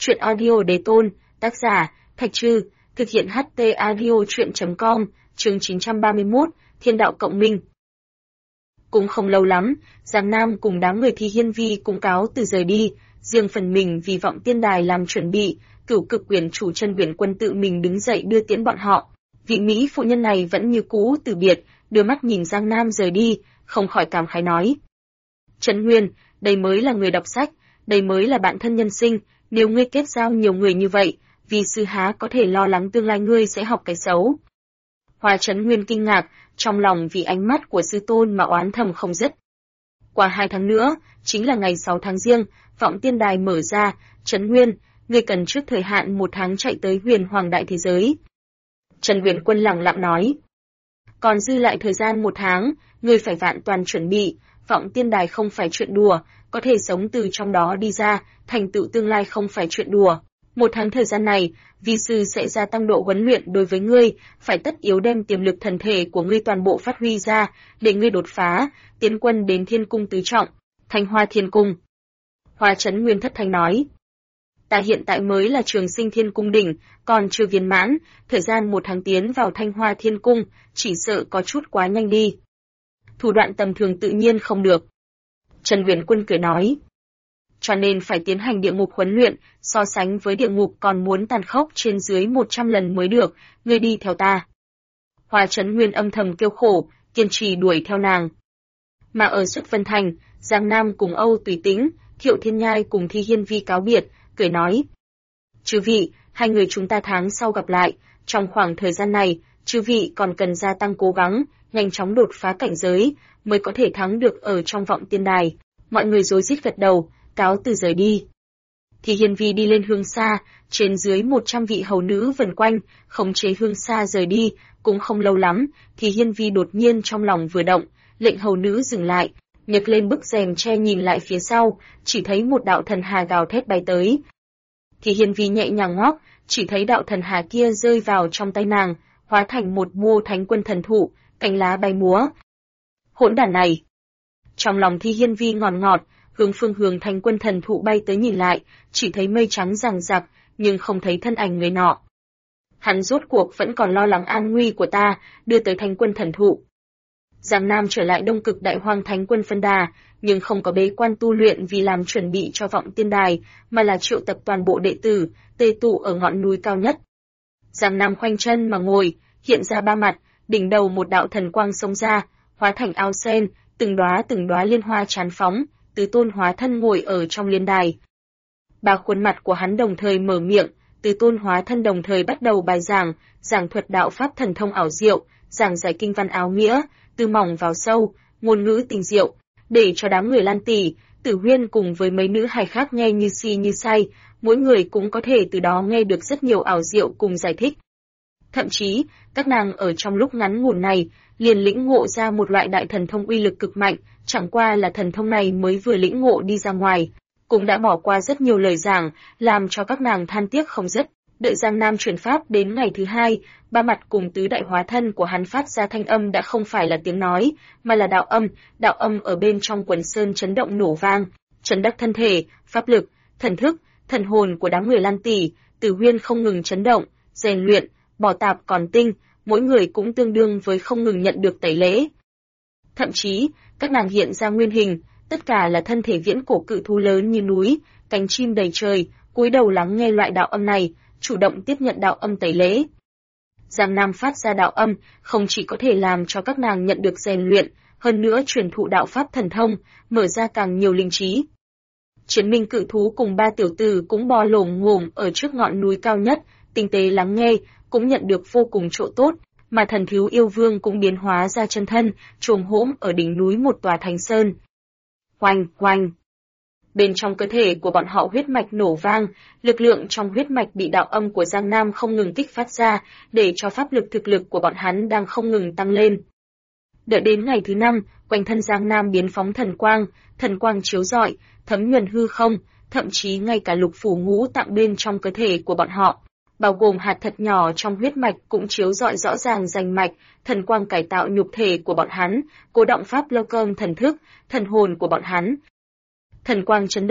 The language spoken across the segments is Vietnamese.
Truyện audio đề tôn, tác giả, Thạch Trư, thực hiện HT audio truyện.com, chương 931, Thiên đạo cộng minh. Cũng không lâu lắm, Giang Nam cùng đám người Thi Hiên Vi cũng cáo từ rời đi, riêng phần mình vì Vọng Tiên Đài làm chuẩn bị, Cửu Cực Quyền chủ Chân Huyền Quân tự mình đứng dậy đưa tiễn bọn họ. Vị Mỹ phụ nhân này vẫn như cũ từ biệt, đưa mắt nhìn Giang Nam rời đi, không khỏi cảm khái nói: Trấn Nguyên, đây mới là người đọc sách, đây mới là bạn thân nhân sinh, nếu ngươi kết giao nhiều người như vậy, vì sư há có thể lo lắng tương lai ngươi sẽ học cái xấu. Hoa Trấn Nguyên kinh ngạc, trong lòng vì ánh mắt của sư tôn mà oán thầm không dứt. Qua 2 tháng nữa, chính là ngày 6 tháng Giêng, Vọng Tiên Đài mở ra, Trấn Nguyên, ngươi cần trước thời hạn 1 tháng chạy tới Huyền Hoàng Đại Thế Giới. Trần Huyền Quân lẳng lặng nói: còn dư lại thời gian 1 tháng, ngươi phải vạn toàn chuẩn bị, Vọng Tiên Đài không phải chuyện đùa, có thể sống từ trong đó đi ra, thành tựu tương lai không phải chuyện đùa. 1 tháng thời gian này, vi sư sẽ gia tăng độ huấn luyện đối với ngươi, phải tất yếu đem tiềm lực thần thể của ngươi toàn bộ phát huy ra, để ngươi đột phá, tiến quân đến Thiên Cung tứ trọng, Thanh Hoa Thiên Cung. Hoa Trấn Nguyên thất thanh nói: ta hiện tại mới là trường sinh Thiên Cung đỉnh, còn chưa viên mãn, thời gian 1 tháng tiến vào Thanh Hoa Thiên Cung, chỉ sợ có chút quá nhanh đi. Thủ đoạn tầm thường tự nhiên không được. Trần Huyền Quân cười nói: cho nên phải tiến hành địa ngục huấn luyện, so sánh với địa ngục còn muốn tàn khốc trên dưới 100 lần mới được, ngươi đi theo ta. Hoa Trấn Nguyên âm thầm kêu khổ, kiên trì đuổi theo nàng. Mà ở Xuất Vân Thành, Giang Nam cùng Âu Tùy Tĩnh, Thiệu Thiên Nhai cùng Thi Hiên Vi cáo biệt, cười nói: chư vị, 2 người chúng ta tháng sau gặp lại, trong khoảng thời gian này, chư vị còn cần gia tăng cố gắng, nhanh chóng đột phá cảnh giới, mới có thể thắng được ở trong Vọng Tiên Đài. Mọi người rối rít gật đầu, cáo từ rời đi. Thì Hiên Vi đi lên Hương Sa, trên dưới 100 vị hầu nữ vần quanh, khống chế Hương Sa rời đi, cũng không lâu lắm, thì Hiên Vi đột nhiên trong lòng vừa động, lệnh hầu nữ dừng lại, nhấc lên bức rèm che nhìn lại phía sau, chỉ thấy một đạo thần hà gào thét bay tới. Thì Hiên Vi nhẹ nhàng ngoắc, chỉ thấy đạo thần hà kia rơi vào trong tay nàng, hóa thành một mô thánh quân thần thụ, cánh lá bay múa. Hỗn đản này! Trong lòng Thi Hiên Vi ngọt ngọt, hướng phương hướng thánh quân thần thụ bay tới nhìn lại, chỉ thấy mây trắng rằng rặc, nhưng không thấy thân ảnh người nọ. Hắn rốt cuộc vẫn còn lo lắng an nguy của ta, đưa tới thánh quân thần thụ. Giang Nam trở lại Đông Cực Đại Hoang Thánh Quân phân đà, nhưng không có bế quan tu luyện vì làm chuẩn bị cho Vọng Tiên Đài, mà là triệu tập toàn bộ đệ tử, tề tụ ở ngọn núi cao nhất. Giang Nam khoanh chân mà ngồi, hiện ra 3 mặt, đỉnh đầu một đạo thần quang xông ra, hóa thành ao sen, từng đóa liên hoa tràn phóng, Tứ Tôn hóa thân ngồi ở trong liên đài. 3 khuôn mặt của hắn đồng thời mở miệng, Tứ Tôn hóa thân đồng thời bắt đầu bài giảng thuật đạo pháp thần thông ảo diệu, giảng giải kinh văn áo nghĩa, từ mỏng vào sâu, ngôn ngữ tinh diệu, để cho đám người Lan Tỷ, Tử Huyên cùng với mấy nữ hài khác nghe như si như say, mỗi người cũng có thể từ đó nghe được rất nhiều ảo diệu cùng giải thích. Thậm chí, các nàng ở trong lúc ngắn ngủn này, liền lĩnh ngộ ra một loại đại thần thông uy lực cực mạnh, chẳng qua là thần thông này mới vừa lĩnh ngộ đi ra ngoài, cũng đã bỏ qua rất nhiều lời giảng, làm cho các nàng than tiếc không dứt. Đợi Giang Nam chuyển pháp đến ngày thứ 2, 3 mặt cùng tứ đại hóa thân của hắn phát ra thanh âm đã không phải là tiếng nói, mà là đạo âm ở bên trong quần sơn chấn động nổ vang, chấn đắc thân thể, pháp lực, thần thức, thần hồn của đám người Lan Tỷ, Tử Huyên không ngừng chấn động, rèn luyện, bỏ tạp còn tinh, mỗi người cũng tương đương với không ngừng nhận được tẩy lễ. Thậm chí, các nàng hiện ra nguyên hình, tất cả là thân thể viễn cổ cự thú lớn như núi, cánh chim đầy trời, cúi đầu lắng nghe loại đạo âm này, chủ động tiếp nhận đạo âm tẩy lễ. Giang Nam phát ra đạo âm, không chỉ có thể làm cho các nàng nhận được rèn luyện, hơn nữa truyền thụ đạo pháp thần thông, mở ra càng nhiều linh trí. Chiến minh cự thú cùng 3 tiểu tử cũng bò lổm ngổm ở trước ngọn núi cao nhất, tinh tế lắng nghe, cũng nhận được vô cùng chỗ tốt, mà thần thiếu yêu vương cũng biến hóa ra chân thân, chồm hỗn ở đỉnh núi một tòa thánh sơn. Oanh, oanh! Bên trong cơ thể của bọn họ huyết mạch nổ vang, lực lượng trong huyết mạch bị đạo âm của Giang Nam không ngừng kích phát ra, để cho pháp lực thực lực của bọn hắn đang không ngừng tăng lên. Đợi đến ngày thứ 5, quanh thân Giang Nam biến phóng thần quang chiếu rọi, thấm nhuần hư không, thậm chí ngay cả lục phủ ngũ tạng bên trong cơ thể của bọn họ, bao gồm hạt thật nhỏ trong huyết mạch cũng chiếu rọi rõ ràng rành mạch, thần quang cải tạo nhục thể của bọn hắn, cố động pháp lô cơm thần thức, thần hồn của bọn hắn. Thần quang chấn động,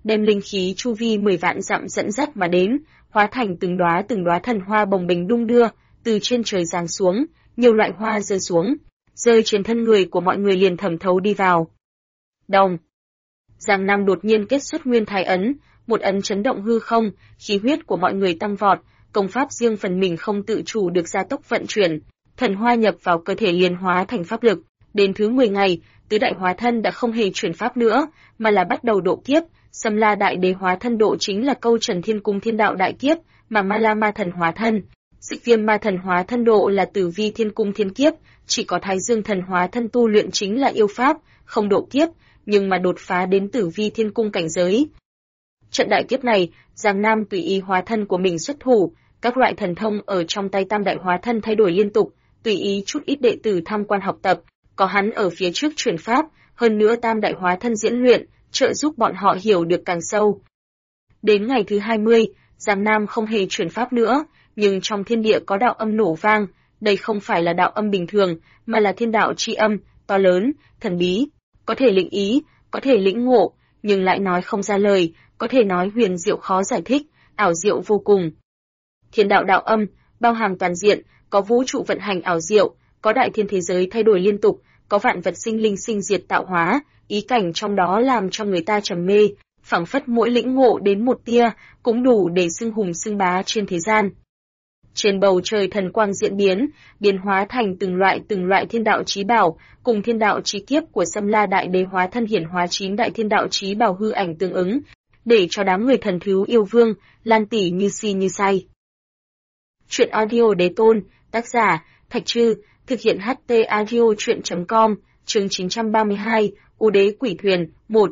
đem linh khí chu vi 10 vạn dặm dẫn dắt mà đến, hóa thành từng đóa thần hoa bồng bềnh đung đưa, từ trên trời giáng xuống, nhiều loại hoa rơi xuống, rơi trên thân người của mọi người liền thẩm thấu đi vào. Đồng. Giang Nam đột nhiên kết xuất nguyên thái ấn, một ấn chấn động hư không, khí huyết của mọi người tăng vọt, công pháp riêng phần mình không tự chủ được gia tốc vận chuyển, thần hoa nhập vào cơ thể liền hóa thành pháp lực. Đến thứ 10 ngày, tứ đại hóa thân đã không hề chuyển pháp nữa, mà là bắt đầu độ kiếp. Sâm La Đại Đế hóa thân độ chính là câu Trần Thiên Cung Thiên Đạo Đại Kiếp, mà Ma La Ma Thần hóa thân, Xích Viêm Ma Thần hóa thân độ là Tử Vi Thiên Cung Thiên Kiếp, chỉ có Thái Dương Thần hóa thân tu luyện chính là yêu pháp, không độ kiếp, nhưng mà đột phá đến Tử Vi Thiên Cung cảnh giới. Trận đại kiếp này, Giang Nam tùy ý hóa thân của mình xuất thủ, các loại thần thông ở trong tay tam đại hóa thân thay đổi liên tục, tùy ý chút ít đệ tử tham quan học tập, có hắn ở phía trước truyền pháp, hơn nữa tam đại hóa thân diễn luyện, trợ giúp bọn họ hiểu được càng sâu. Đến ngày thứ 20, Giang Nam không hề truyền pháp nữa, nhưng trong thiên địa có đạo âm nổ vang, đây không phải là đạo âm bình thường, mà là thiên đạo chi âm, to lớn, thần bí, có thể lĩnh ý, có thể lĩnh ngộ, nhưng lại nói không ra lời, có thể nói huyền diệu khó giải thích, ảo diệu vô cùng. Thiên đạo đạo âm, bao hàm toàn diện, có vũ trụ vận hành ảo diệu, có đại thiên thế giới thay đổi liên tục, có vạn vật sinh linh sinh diệt tạo hóa, ý cảnh trong đó làm cho người ta trầm mê, phảng phất mỗi lĩnh ngộ đến một tia, cũng đủ để xưng hùng xưng bá trên thế gian. Trên bầu trời thần quang diễn biến hóa thành từng loại thiên đạo chí bảo, cùng thiên đạo chí kiếp của Sâm La Đại Đế hóa thân hiển hóa 9 đại thiên đạo chí bảo hư ảnh tương ứng, để cho đám người thần thú yêu vương lan tỉ như si như say. Truyện audio đế tôn, tác giả Thạch Trư, thực hiện HT audio truyện.com, chương 932, U Đế Quỷ Thuyền, 1.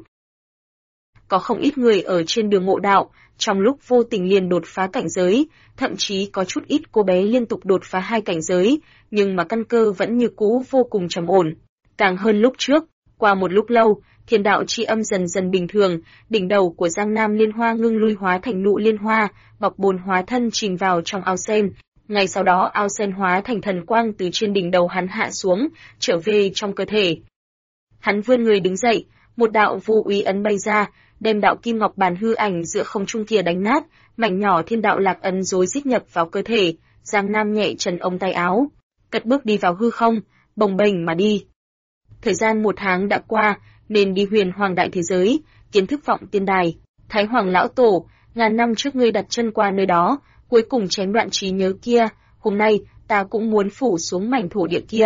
Có không ít người ở trên đường ngộ đạo, trong lúc vô tình liền đột phá cảnh giới, thậm chí có chút ít cô bé liên tục đột phá 2 cảnh giới, nhưng mà căn cơ vẫn như cũ vô cùng trầm ổn. Càng hơn lúc trước, qua một lúc lâu, thiên đạo chi âm dần dần bình thường, đỉnh đầu của Giang Nam Liên Hoa ngưng lui hóa thành nụ liên hoa, bọc bồn hóa thân chìm vào trong ao sen. Ngay sau đó ao sen hóa thành thần quang từ trên đỉnh đầu hắn hạ xuống, trở về trong cơ thể. Hắn vươn người đứng dậy, một đạo vô úy ấn bay ra, đem đạo kim ngọc bàn hư ảnh giữa không trung kia đánh nát, mảnh nhỏ thiên đạo lạc ấn rối rít nhập vào cơ thể. Giang Nam nhẹ trần ống tay áo, cất bước đi vào hư không, bồng bềnh mà đi. Thời gian 1 tháng đã qua, nên đi Huyền Hoàng đại thế giới, kiến thức vọng tiên đài. Thái Hoàng lão tổ, ngàn năm trước ngươi đặt chân qua nơi đó, cuối cùng chém đoạn trí nhớ kia, hôm nay ta cũng muốn phủ xuống mảnh thổ địa kia.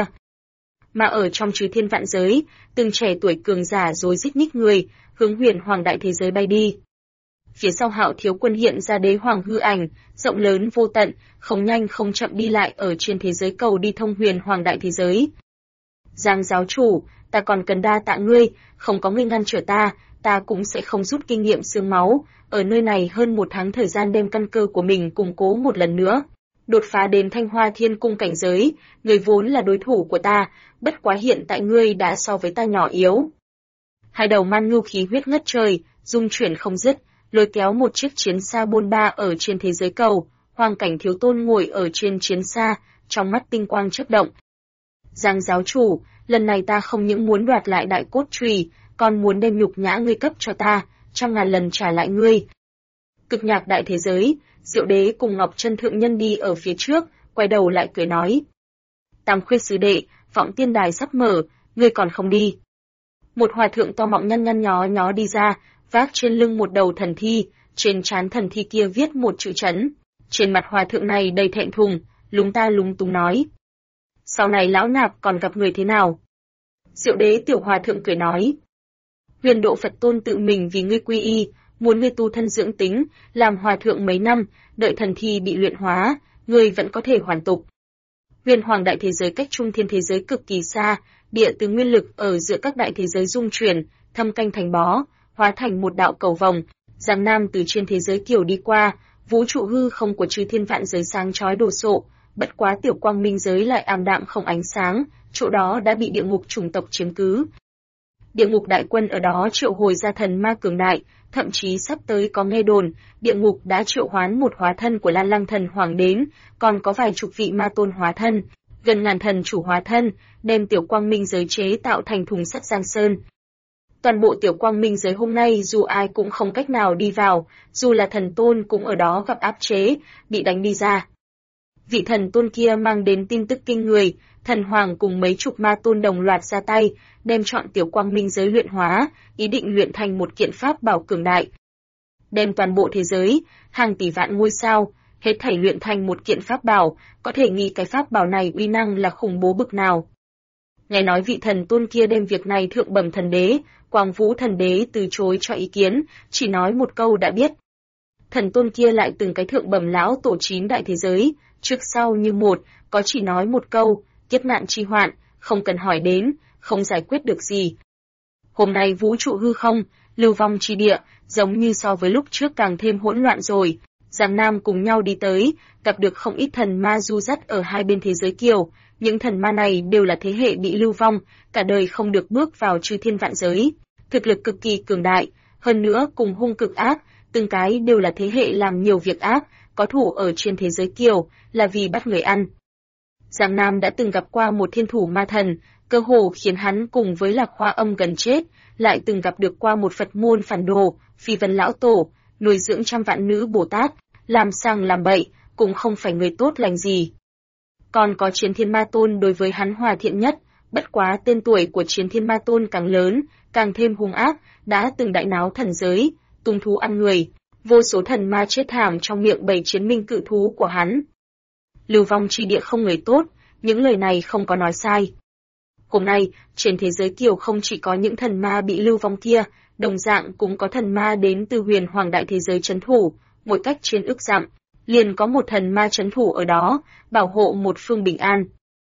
Mà ở trong chư thiên vạn giới, từng trẻ tuổi cường giả rối rít nhích người, hướng Huyền Hoàng đại thế giới bay đi. Phía sau Hạo Thiếu Quân hiện ra đế hoàng hư ảnh, rộng lớn vô tận, không nhanh không chậm đi lại ở trên thế giới cầu đi thông Huyền Hoàng đại thế giới. Giang giáo chủ, ta còn cần đa tạ ngươi, không có ngươi ngăn trở ta cũng sẽ không rút kinh nghiệm xương máu, ở nơi này hơn 1 tháng thời gian đem căn cơ của mình củng cố một lần nữa. Đột phá đến Thanh Hoa Thiên Cung cảnh giới, ngươi vốn là đối thủ của ta, bất quá hiện tại ngươi đã so với ta nhỏ yếu. Hai đầu man ngưu khí huyết ngất trời, dung chuyển không dứt, lôi kéo một chiếc chiến xa bôn ba ở trên thế giới cầu, Hoàng Cảnh Thiếu Tôn ngồi ở trên chiến xa, trong mắt tinh quang chớp động. Giang giáo chủ, lần này ta không những muốn đoạt lại đại cốt chùy, còn muốn đem nhục nhã ngươi cấp cho ta, 100.000 lần trả lại ngươi. Cực nhạc đại thế giới, Diệu Đế cùng Ngọc Chân Thượng Nhân đi ở phía trước, quay đầu lại cười nói. Tam Khuyết sứ đệ, vọng tiên đài sắp mở, ngươi còn không đi. Một hòa thượng to mọng nhăn nhó đi ra, vác trên lưng một đầu thần thi, trên trán thần thi kia viết một chữ chấn. Trên mặt hòa thượng này đầy thẹn thùng, lúng ta lúng túng nói. Sau này lão nạp còn gặp người thế nào? Diệu Đế tiểu hòa thượng cười nói. Huyền Độ Phật Tôn tự mình vì ngươi quy y, muốn ngươi tu thân dưỡng tính, làm hòa thượng mấy năm, đợi thần thi bị luyện hóa, ngươi vẫn có thể hoàn tục. Huyền Hoàng đại thế giới cách trung thiên thế giới cực kỳ xa, địa từ nguyên lực ở giữa các đại thế giới dung chuyển, thâm canh thành bó, hóa thành một đạo cầu vòng. Giang Nam từ trên thế giới kiều đi qua, vũ trụ hư không của chư thiên vạn giới sáng chói đồ sộ, bất quá tiểu quang minh giới lại ảm đạm không ánh sáng, chỗ đó đã bị địa ngục chủng tộc chiếm cứ. Địa ngục đại quân ở đó triệu hồi ra thần ma cường đại, thậm chí sắp tới có nghe đồn, địa ngục đã triệu hoán một hóa thân của Lan Lăng thần hoàng đến, còn có vài chục vị ma tôn hóa thân, gần ngàn thần chủ hóa thân, đem tiểu quang minh giới chế tạo thành thùng sắt Giang Sơn. Toàn bộ Tiểu Quang Minh giới hôm nay dù ai cũng không cách nào đi vào, dù là thần tôn cũng ở đó gặp áp chế, bị đánh đi ra. Vị thần tôn kia mang đến tin tức kinh người, thần hoàng cùng mấy chục ma tôn đồng loạt ra tay, đem chọn Tiểu Quang Minh giới luyện hóa, ý định luyện thành một kiện pháp bảo cường đại. Đem toàn bộ thế giới, hàng tỷ vạn ngôi sao, hết thảy luyện thành một kiện pháp bảo, có thể nghĩ cái pháp bảo này uy năng là khủng bố bực nào. Nghe nói vị thần tôn kia đem việc này thượng bẩm thần đế, Quang Vũ thần đế từ chối cho ý kiến, chỉ nói một câu đã biết. Thần tôn kia lại từng cái thượng bẩm lão tổ 9 đại thế giới, trước sau như một, có chỉ nói một câu, kiếp nạn chi hoạn, không cần hỏi đến, không giải quyết được gì. Hôm nay vũ trụ hư không, lưu vong chi địa, giống như so với lúc trước càng thêm hỗn loạn rồi. Giang Nam cùng nhau đi tới, gặp được không ít thần ma du dắt ở hai bên thế giới kiều. Những thần ma này đều là thế hệ bị lưu vong, cả đời không được bước vào chư thiên vạn giới. Thực lực cực kỳ cường đại, hơn nữa cùng hung cực ác, từng cái đều là thế hệ làm nhiều việc ác, có thủ ở trên thế giới kiều, là vì bắt người ăn. Giang Nam đã từng gặp qua một thiên thủ ma thần, cơ hồ khiến hắn cùng với Lạc Hoa Âm gần chết, lại từng gặp được qua một Phật môn phản đồ, Phi Vân lão tổ, nuôi dưỡng trăm vạn nữ Bồ Tát, làm sang làm bậy, cũng không phải người tốt lành gì. Còn có Chiến Thiên Ma Tôn đối với hắn hòa thiện nhất, bất quá tên tuổi của Chiến Thiên Ma Tôn càng lớn, càng thêm hung ác, đã từng đại náo thần giới, tung thú ăn người, vô số thần ma chết thảm trong miệng bầy chiến minh cự thú của hắn. Lưu vong chi địa không người tốt, những lời này không có nói sai. Hôm nay, trên thế giới kiều không chỉ có những thần ma bị lưu vong kia, đồng dạng cũng có thần ma đến từ huyền hoàng đại thế giới trấn thủ, một cách trên ức dặm, liền có một thần ma trấn thủ ở đó, bảo hộ một phương bình an.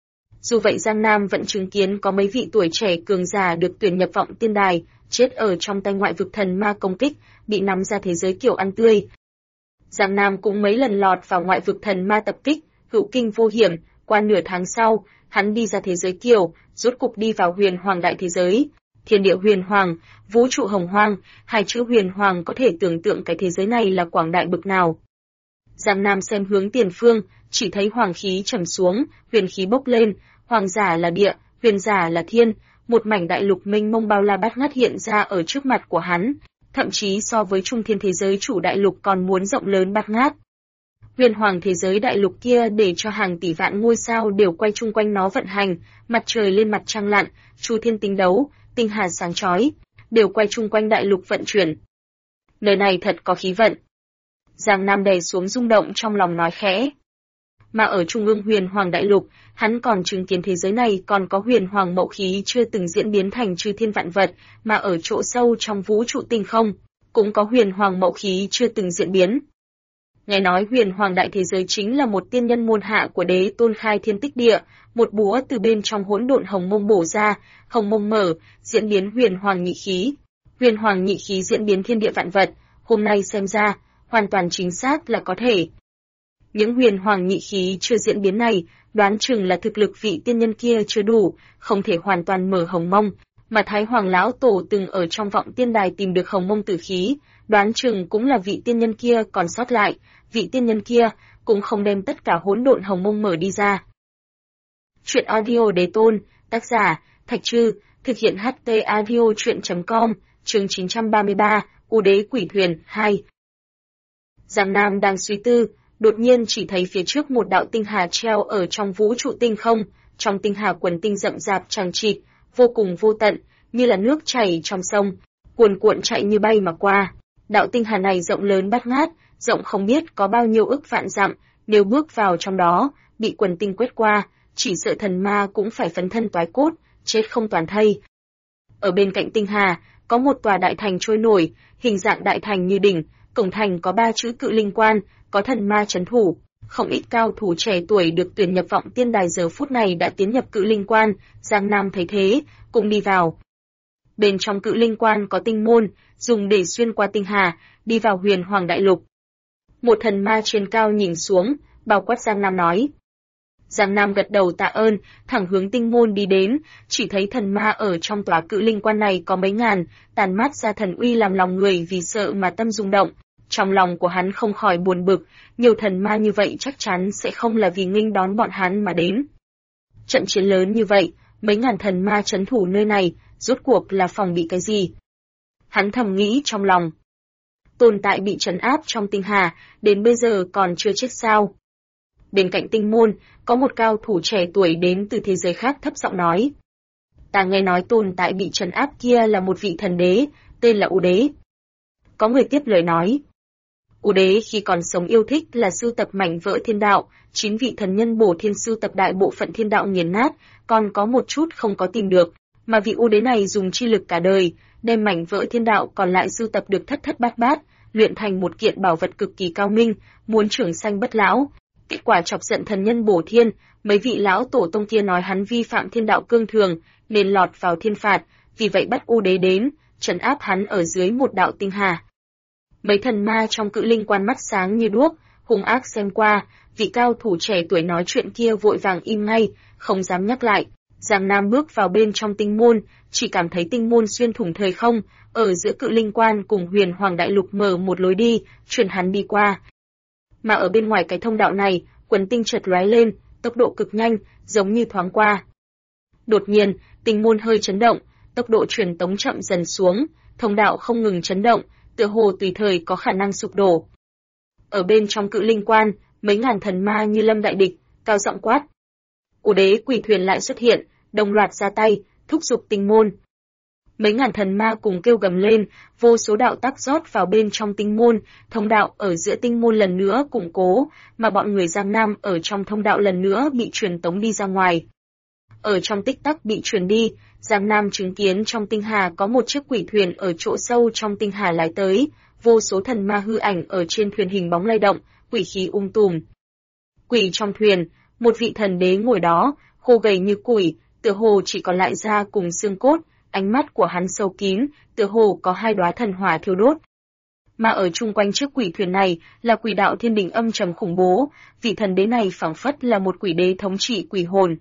Dù vậy Giang Nam vẫn chứng kiến có mấy vị tuổi trẻ cường giả được tuyển nhập vọng tiên đài, chết ở trong tay ngoại vực thần ma công kích, bị nắm ra thế giới kiều ăn tươi. Giang Nam cũng mấy lần lọt vào ngoại vực thần ma tập kích, hữu kinh vô hiểm, qua nửa tháng sau, hắn đi ra thế giới kiều, rốt cục đi vào huyền hoàng đại thế giới. Thiên địa huyền hoàng, vũ trụ hồng hoang, hai chữ huyền hoàng có thể tưởng tượng cái thế giới này là quảng đại bực nào. Giang Nam xem hướng tiền phương, chỉ thấy hoàng khí trầm xuống, huyền khí bốc lên, hoàng giả là địa, huyền giả là thiên, một mảnh đại lục mênh mông bao la bát ngát hiện ra ở trước mặt của hắn, thậm chí so với trung thiên thế giới chủ đại lục còn muốn rộng lớn bát ngát. Huyền hoàng thế giới đại lục kia để cho hàng tỷ vạn ngôi sao đều quay chung quanh nó vận hành, mặt trời lên mặt trăng lặn, chu thiên tinh đấu, tinh hà sáng chói, đều quay chung quanh đại lục vận chuyển. Nơi này thật có khí vận. Giang Nam đè xuống rung động trong lòng nói khẽ. Mà ở trung ương huyền hoàng đại lục, hắn còn chứng kiến thế giới này còn có huyền hoàng mậu khí chưa từng diễn biến thành chư thiên vạn vật, mà ở chỗ sâu trong vũ trụ tinh không, cũng có huyền hoàng mậu khí chưa từng diễn biến. Nghe nói huyền hoàng đại thế giới chính là một tiên nhân môn hạ của đế tôn khai thiên tích địa, một búa từ bên trong hỗn độn hồng mông bổ ra, hồng mông mở, diễn biến huyền hoàng nhị khí. Huyền hoàng nhị khí diễn biến thiên địa vạn vật, hôm nay xem ra, hoàn toàn chính xác là có thể. Những huyền hoàng nhị khí chưa diễn biến này, đoán chừng là thực lực vị tiên nhân kia chưa đủ, không thể hoàn toàn mở hồng mông, mà Thái Hoàng lão tổ từng ở trong vọng tiên đài tìm được hồng mông tử khí, đoán chừng cũng là vị tiên nhân kia còn sót lại, vị tiên nhân kia cũng không đem tất cả hỗn độn hồng mông mở đi ra. Truyện audio Đế Tôn, tác giả Thạch Trư, thực hiện HT audio truyện.com, chương 933, U Đế Quỷ Thuyền 2. Giang Nam đang suy tư, đột nhiên chỉ thấy phía trước một đạo tinh hà treo ở trong vũ trụ tinh không, trong tinh hà quần tinh rậm rạp chằng chịt, vô cùng vô tận, như là nước chảy trong sông, cuồn cuộn chạy như bay mà qua. Đạo tinh hà này rộng lớn bát ngát, rộng không biết có bao nhiêu ức vạn dặm, nếu bước vào trong đó, bị quần tinh quét qua, chỉ sợ thần ma cũng phải phấn thân toái cốt, chết không toàn thây. Ở bên cạnh tinh hà, có một tòa đại thành trôi nổi, hình dạng đại thành như đỉnh, cổng thành có 3 chữ Cự Linh Quan, có thần ma trấn thủ. Không ít cao thủ trẻ tuổi được tuyển nhập vọng tiên đài giờ phút này đã tiến nhập Cự Linh Quan, Giang Nam thấy thế, cũng đi vào. Bên trong Cự Linh Quan có tinh môn, dùng để xuyên qua tinh hà, đi vào huyền hoàng đại lục. Một thần ma trên cao nhìn xuống, bao quát Giang Nam nói. Giang Nam gật đầu tạ ơn, thẳng hướng tinh môn đi đến, chỉ thấy thần ma ở trong tòa Cự Linh Quan này có mấy ngàn, tàn mát ra thần uy làm lòng người vì sợ mà tâm rung động. Trong lòng của hắn không khỏi buồn bực, nhiều thần ma như vậy chắc chắn sẽ không là vì nghênh đón bọn hắn mà đến. Trận chiến lớn như vậy, mấy ngàn thần ma trấn thủ nơi này, rốt cuộc là phòng bị cái gì? Hắn thầm nghĩ trong lòng. Tồn tại bị trấn áp trong tinh hà, đến bây giờ còn chưa chết sao? Bên cạnh tinh môn, có một cao thủ trẻ tuổi đến từ thế giới khác thấp giọng nói. Ta nghe nói tồn tại bị trấn áp kia là một vị thần đế, tên là U Đế. Có người tiếp lời nói. U Đế khi còn sống yêu thích là sưu tập mảnh vỡ thiên đạo, 9 vị thần nhân bổ thiên sưu tập đại bộ phận thiên đạo nghiền nát, còn có một chút không có tìm được, mà vị U Đế này dùng chi lực cả đời, đem mảnh vỡ thiên đạo còn lại sưu tập được thất thất bát bát, luyện thành một kiện bảo vật cực kỳ cao minh, muốn trường sanh bất lão. Kết quả chọc giận thần nhân bổ thiên, mấy vị lão tổ tông kia nói hắn vi phạm thiên đạo cương thường, nên lọt vào thiên phạt, vì vậy bắt U Đế đến, trấn áp hắn ở dưới một đạo tinh hà. Mấy thần ma trong cự linh quan mắt sáng như đuốc, hung ác xem qua, vị cao thủ trẻ tuổi nói chuyện kia vội vàng im ngay, không dám nhắc lại. Giang Nam bước vào bên trong tinh môn, chỉ cảm thấy tinh môn xuyên thủng thời không, ở giữa cự linh quan cùng Huyền Hoàng Đại Lục mở một lối đi, chuyển hắn đi qua. Mà ở bên ngoài cái thông đạo này, quần tinh chợt lóe lên, tốc độ cực nhanh, giống như thoáng qua. Đột nhiên, tinh môn hơi chấn động, tốc độ truyền tống chậm dần xuống, thông đạo không ngừng chấn động, tựa hồ tùy thời có khả năng sụp đổ. Ở bên trong cự linh quan, mấy ngàn thần ma như lâm đại địch, cao giọng quát. U Đế quỷ thuyền lại xuất hiện, đồng loạt ra tay, thúc giục tinh môn. Mấy ngàn thần ma cùng kêu gầm lên, vô số đạo tắc rót vào bên trong tinh môn, thông đạo ở giữa tinh môn lần nữa củng cố, mà bọn người Giang Nam ở trong thông đạo lần nữa bị truyền tống đi ra ngoài. Ở trong tích tắc bị truyền đi, Giang Nam chứng kiến trong tinh hà có một chiếc quỷ thuyền ở chỗ sâu trong tinh hà lái tới, vô số thần ma hư ảnh ở trên thuyền hình bóng lay động, quỷ khí tùm. Quỷ trong thuyền, một vị thần đế ngồi đó, khô gầy như củi, tựa hồ chỉ còn lại da cùng xương cốt, ánh mắt của hắn sâu kín, tựa hồ có hai đóa thần hỏa thiêu đốt. Mà ở chung quanh chiếc quỷ thuyền này là quỷ đạo thiên đình âm trầm khủng bố, vị thần đế này phảng phất là một quỷ đế thống trị quỷ hồn.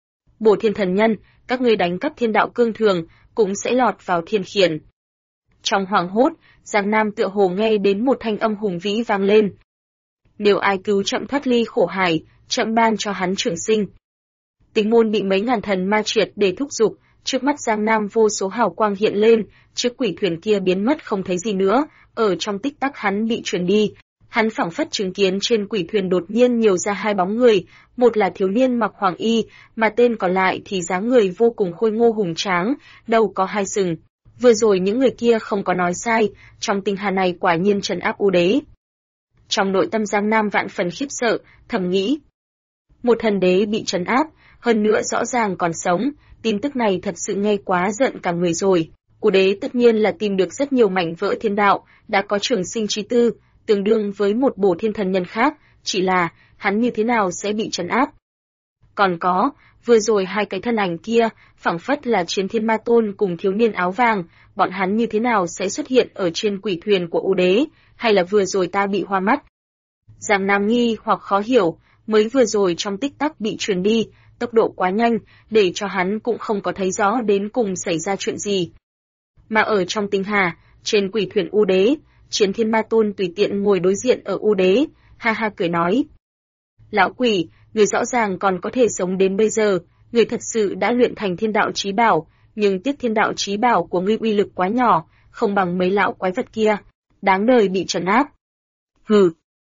Bổ thiên thần nhân, các ngươi đánh cắp thiên đạo cương thường, cũng sẽ lọt vào thiên khiển. Trong hoảng hốt, Giang Nam tựa hồ nghe đến một thanh âm hùng vĩ vang lên. Nếu ai cứu chậm thoát ly khổ hải, chậm ban cho hắn trường sinh. Tinh môn bị mấy ngàn thần ma triệt để thúc giục, trước mắt Giang Nam vô số hào quang hiện lên, chiếc quỷ thuyền kia biến mất không thấy gì nữa, ở trong tích tắc hắn bị chuyển đi. Hắn phảng phất chứng kiến trên quỷ thuyền đột nhiên nhiều ra hai bóng người, một là thiếu niên mặc hoàng y, mà tên còn lại thì dáng người vô cùng khôi ngô hùng tráng, đầu có hai sừng. Vừa rồi những người kia không có nói sai, trong tinh hà này quả nhiên trấn áp U Đế. Trong nội tâm Giang Nam vạn phần khiếp sợ, thầm nghĩ. Một thần đế bị trấn áp, hơn nữa rõ ràng còn sống, tin tức này thật sự nghe quá giận cả người rồi. U Đế tất nhiên là tìm được rất nhiều mảnh vỡ thiên đạo, đã có trường sinh trí tư, tương đương với một bổ thiên thần nhân khác, chỉ là, hắn như thế nào sẽ bị trấn áp. Còn có, vừa rồi hai cái thân ảnh kia, phảng phất là Chiến Thiên Ma Tôn cùng thiếu niên áo vàng, bọn hắn như thế nào sẽ xuất hiện ở trên quỷ thuyền của U Đế, hay là vừa rồi ta bị hoa mắt. Giang Nam nghi hoặc khó hiểu, mới vừa rồi trong tích tắc bị truyền đi, tốc độ quá nhanh, để cho hắn cũng không có thấy rõ đến cùng xảy ra chuyện gì. Mà ở trong tinh hà, trên quỷ thuyền U Đế, Chiến Thiên Ma Tôn tùy tiện ngồi đối diện ở U Đế, ha ha cười nói. Lão quỷ, người rõ ràng còn có thể sống đến bây giờ, người thật sự đã luyện thành thiên đạo chí bảo, nhưng tiếc thiên đạo chí bảo của ngươi uy lực quá nhỏ, không bằng mấy lão quái vật kia, đáng đời bị trấn áp. Hừ.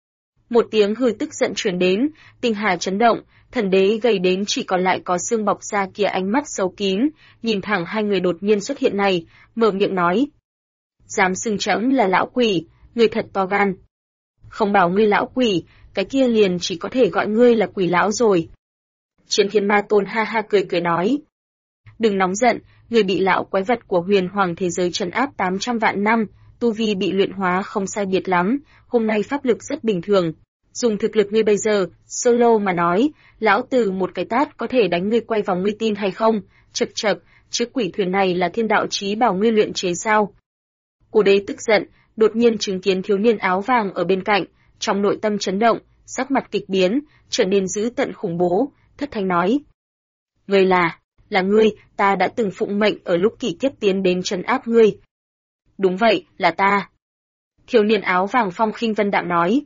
Một tiếng hừ tức giận truyền đến, tinh hà chấn động, thần đế gầy đến chỉ còn lại có xương bọc ra kia ánh mắt sâu kín, nhìn thẳng hai người đột nhiên xuất hiện này, mở miệng nói. Dám xưng trẫm là lão quỷ, ngươi thật to gan. Không bảo ngươi lão quỷ, cái kia liền chỉ có thể gọi ngươi là quỷ lão rồi. Chiến Thiên Ma Tôn ha ha cười nói. Đừng nóng giận, ngươi bị lão quái vật của huyền hoàng thế giới trấn áp 800 vạn năm, tu vi bị luyện hóa không sai biệt lắm, hôm nay pháp lực rất bình thường. Dùng thực lực ngươi bây giờ, solo mà nói, lão tử một cái tát có thể đánh ngươi quay vòng, ngươi tin hay không? Chậc chậc, chiếc quỷ thuyền này là thiên đạo chí bảo ngươi luyện chế sao? U Đế tức giận, đột nhiên chứng kiến thiếu niên áo vàng ở bên cạnh, trong nội tâm chấn động, sắc mặt kịch biến, trở nên dữ tợn khủng bố, thất thanh nói. Ngươi là ngươi, ta đã từng phụng mệnh ở lúc kỷ kiếp tiến đến trấn áp ngươi. Đúng vậy, là ta. Thiếu niên áo vàng phong khinh vân đạm nói.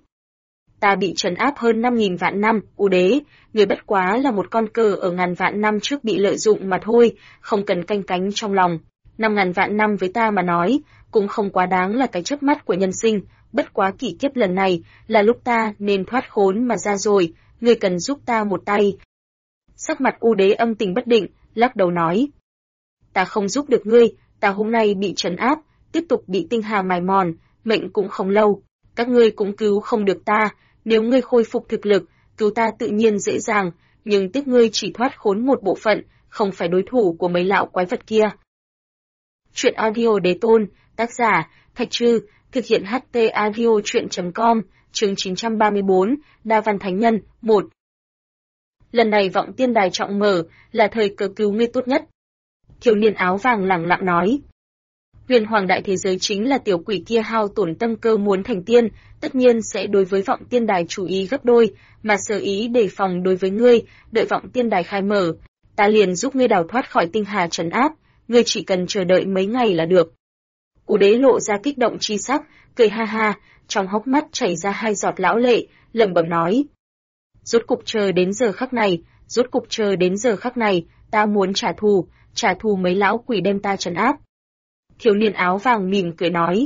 Ta bị trấn áp hơn 5.000 vạn năm, U Đế, ngươi bất quá là một con cờ ở ngàn vạn năm trước bị lợi dụng mà thôi, không cần canh cánh trong lòng. 5.000 vạn năm với ta mà nói, cũng không quá đáng là cái chớp mắt của nhân sinh, bất quá kỷ kiếp lần này là lúc ta nên thoát khốn mà ra rồi, ngươi cần giúp ta một tay. Sắc mặt U Đế âm tình bất định, lắc đầu nói: ta không giúp được ngươi, ta hôm nay bị trấn áp, tiếp tục bị tinh hà mài mòn, mệnh cũng không lâu, các ngươi cũng cứu không được ta, nếu ngươi khôi phục thực lực, cứu ta tự nhiên dễ dàng, nhưng tiếc ngươi chỉ thoát khốn một bộ phận, không phải đối thủ của mấy lão quái vật kia. Truyện audio Đế Tôn, tác giả Thạch Trư, thực hiện HT audio truyện.com, chương 934, Đa Văn Thánh Nhân, 1. Lần này Vọng Tiên Đài trọng mở, là thời cơ cứu ngươi tốt nhất. Thiếu niên áo vàng lẳng lặng nói. Huyền Hoàng đại thế giới chính là tiểu quỷ kia hao tổn tâm cơ muốn thành tiên, tất nhiên sẽ đối với Vọng Tiên Đài chú ý gấp đôi, mà sở ý đề phòng đối với ngươi, đợi Vọng Tiên Đài khai mở, ta liền giúp ngươi đào thoát khỏi tinh hà trấn áp, ngươi chỉ cần chờ đợi mấy ngày là được. U Đế lộ ra kích động chi sắc, cười ha ha, trong hốc mắt chảy ra 2 giọt lão lệ, lẩm bẩm nói: rốt cục chờ đến giờ khắc này, rốt cục chờ đến giờ khắc này, ta muốn trả thù mấy lão quỷ đem ta trấn áp. Thiếu niên áo vàng mỉm cười nói: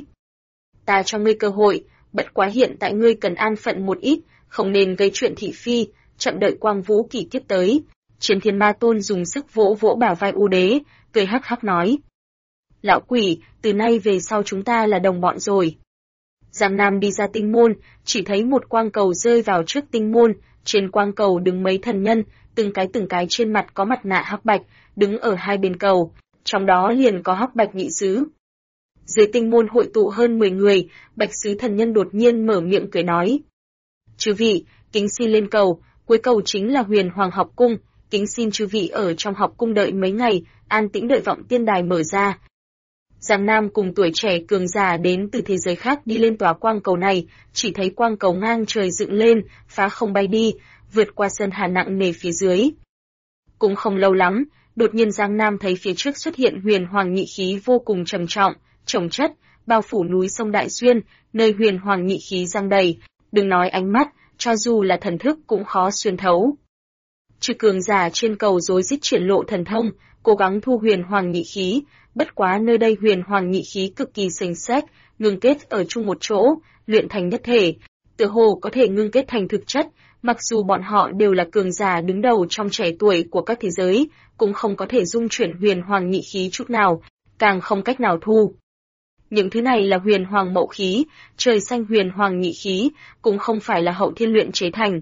ta cho ngươi cơ hội, bất quá hiện tại ngươi cần an phận một ít, không nên gây chuyện thị phi, chậm đợi quang vũ kỳ kiếp tới. Chiến Thiên Ma Tôn dùng sức vỗ vỗ bả vai U Đế, cười hắc hắc nói: lão quỷ, từ nay về sau chúng ta là đồng bọn rồi. Giang Nam đi ra tinh môn, chỉ thấy một quang cầu rơi vào trước tinh môn, trên quang cầu đứng mấy thần nhân, từng cái trên mặt có mặt nạ hắc bạch, đứng ở hai bên cầu, trong đó liền có hắc bạch nhị sứ. Dưới tinh môn hội tụ hơn 10 người, bạch sứ thần nhân đột nhiên mở miệng cười nói: chư vị, kính xin lên cầu, cuối cầu chính là Huyền Hoàng học cung, kính xin chư vị ở trong học cung đợi mấy ngày, an tĩnh đợi Vọng Tiên Đài mở ra. Giang Nam cùng tuổi trẻ cường giả đến từ thế giới khác đi lên tòa quang cầu này, chỉ thấy quang cầu ngang trời dựng lên, phá không bay đi, vượt qua sơn hà nặng nề phía dưới. Cũng không lâu lắm, đột nhiên Giang Nam thấy phía trước xuất hiện Huyền Hoàng nhị khí vô cùng trầm trọng, chồng chất, bao phủ núi sông Đại Xuyên, nơi Huyền Hoàng nhị khí giăng đầy, đừng nói ánh mắt, cho dù là thần thức cũng khó xuyên thấu. Chư cường giả trên cầu rối rít triển lộ thần thông, cố gắng thu Huyền Hoàng nhị khí, bất quá nơi đây Huyền Hoàng nhị khí cực kỳ sền sét, ngưng kết ở chung một chỗ, luyện thành nhất thể, tựa hồ có thể ngưng kết thành thực chất, mặc dù bọn họ đều là cường giả đứng đầu trong trẻ tuổi của các thế giới, cũng không có thể dung chuyển Huyền Hoàng nhị khí chút nào, càng không cách nào thu. Những thứ này là Huyền Hoàng mậu khí, trời xanh Huyền Hoàng nhị khí, cũng không phải là hậu thiên luyện chế thành.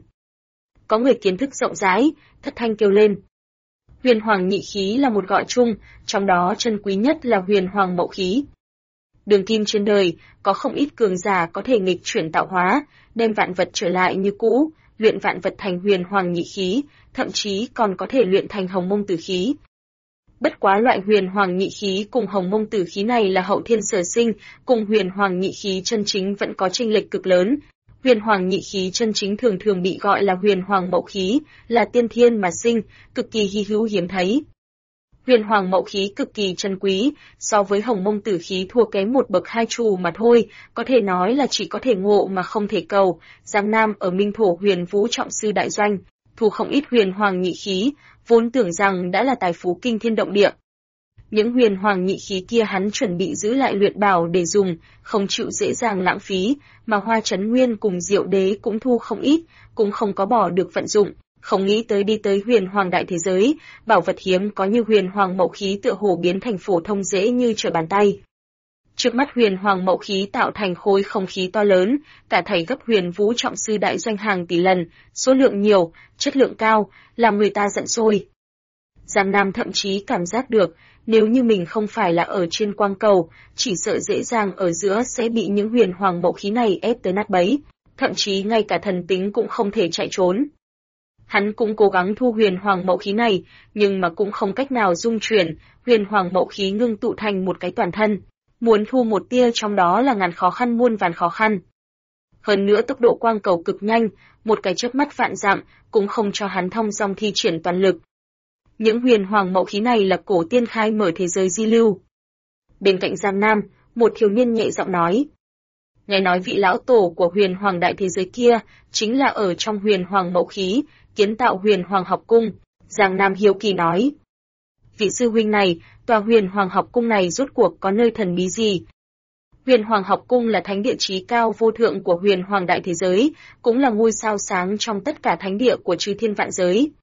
Có người kiến thức rộng rãi, thất thanh kêu lên. Huyền Hoàng nhị khí là một gọi chung, trong đó chân quý nhất là Huyền Hoàng mậu khí. Đường kim trên đời, có không ít cường giả có thể nghịch chuyển tạo hóa, đem vạn vật trở lại như cũ, luyện vạn vật thành Huyền Hoàng nhị khí, thậm chí còn có thể luyện thành Hồng Mông tử khí. Bất quá loại Huyền Hoàng nhị khí cùng Hồng Mông tử khí này là hậu thiên sở sinh, cùng Huyền Hoàng nhị khí chân chính vẫn có chênh lệch cực lớn. Huyền Hoàng nhị khí chân chính thường thường bị gọi là Huyền Hoàng mậu khí, là tiên thiên mà sinh, cực kỳ hy hữu hiếm thấy. Huyền Hoàng mậu khí cực kỳ chân quý, so với Hồng Mông tử khí thua kém một bậc hai trù mà thôi, có thể nói là chỉ có thể ngộ mà không thể cầu. Giang Nam ở Minh Thổ Huyền Vũ trọng sư đại doanh, thu không ít Huyền Hoàng nhị khí, vốn tưởng rằng đã là tài phú kinh thiên động địa. Những Huyền Hoàng nhị khí kia hắn chuẩn bị giữ lại luyện bảo để dùng, không chịu dễ dàng lãng phí, mà Hoa Chấn Nguyên cùng Diệu Đế cũng thu không ít, cũng không có bỏ được vận dụng, không nghĩ tới đi tới Huyền Hoàng đại thế giới, bảo vật hiếm có như Huyền Hoàng mậu khí tựa hồ biến thành phổ thông dễ như trở bàn tay. Trước mắt Huyền Hoàng mậu khí tạo thành khối không khí to lớn, cả thảy gấp Huyền Vũ trọng sư đại doanh hàng tỷ lần, số lượng nhiều, chất lượng cao, làm người ta giận sôi. Giang Nam thậm chí cảm giác được, nếu như mình không phải là ở trên quang cầu, chỉ sợ dễ dàng ở giữa sẽ bị những Huyền Hoàng mậu khí này ép tới nát bấy, thậm chí ngay cả thần tính cũng không thể chạy trốn. Hắn cũng cố gắng thu Huyền Hoàng mậu khí này, nhưng mà cũng không cách nào dung chuyển, Huyền Hoàng mậu khí ngưng tụ thành một cái toàn thân. Muốn thu một tia trong đó là ngàn khó khăn muôn vàn khó khăn. Hơn nữa tốc độ quang cầu cực nhanh, một cái chớp mắt vạn dặm, cũng không cho hắn thong dong thi triển toàn lực. Những Huyền Hoàng mậu khí này là cổ tiên khai mở thế giới di lưu. Bên cạnh Giang Nam, một thiếu niên nhẹ giọng nói. Nghe nói vị lão tổ của Huyền Hoàng đại thế giới kia, chính là ở trong Huyền Hoàng mậu khí, kiến tạo Huyền Hoàng học cung. Giang Nam hiếu kỳ nói. Vị sư huynh này, tòa Huyền Hoàng học cung này rốt cuộc có nơi thần bí gì? Huyền Hoàng học cung là thánh địa chí cao vô thượng của Huyền Hoàng đại thế giới, cũng là ngôi sao sáng trong tất cả thánh địa của chư thiên vạn giới.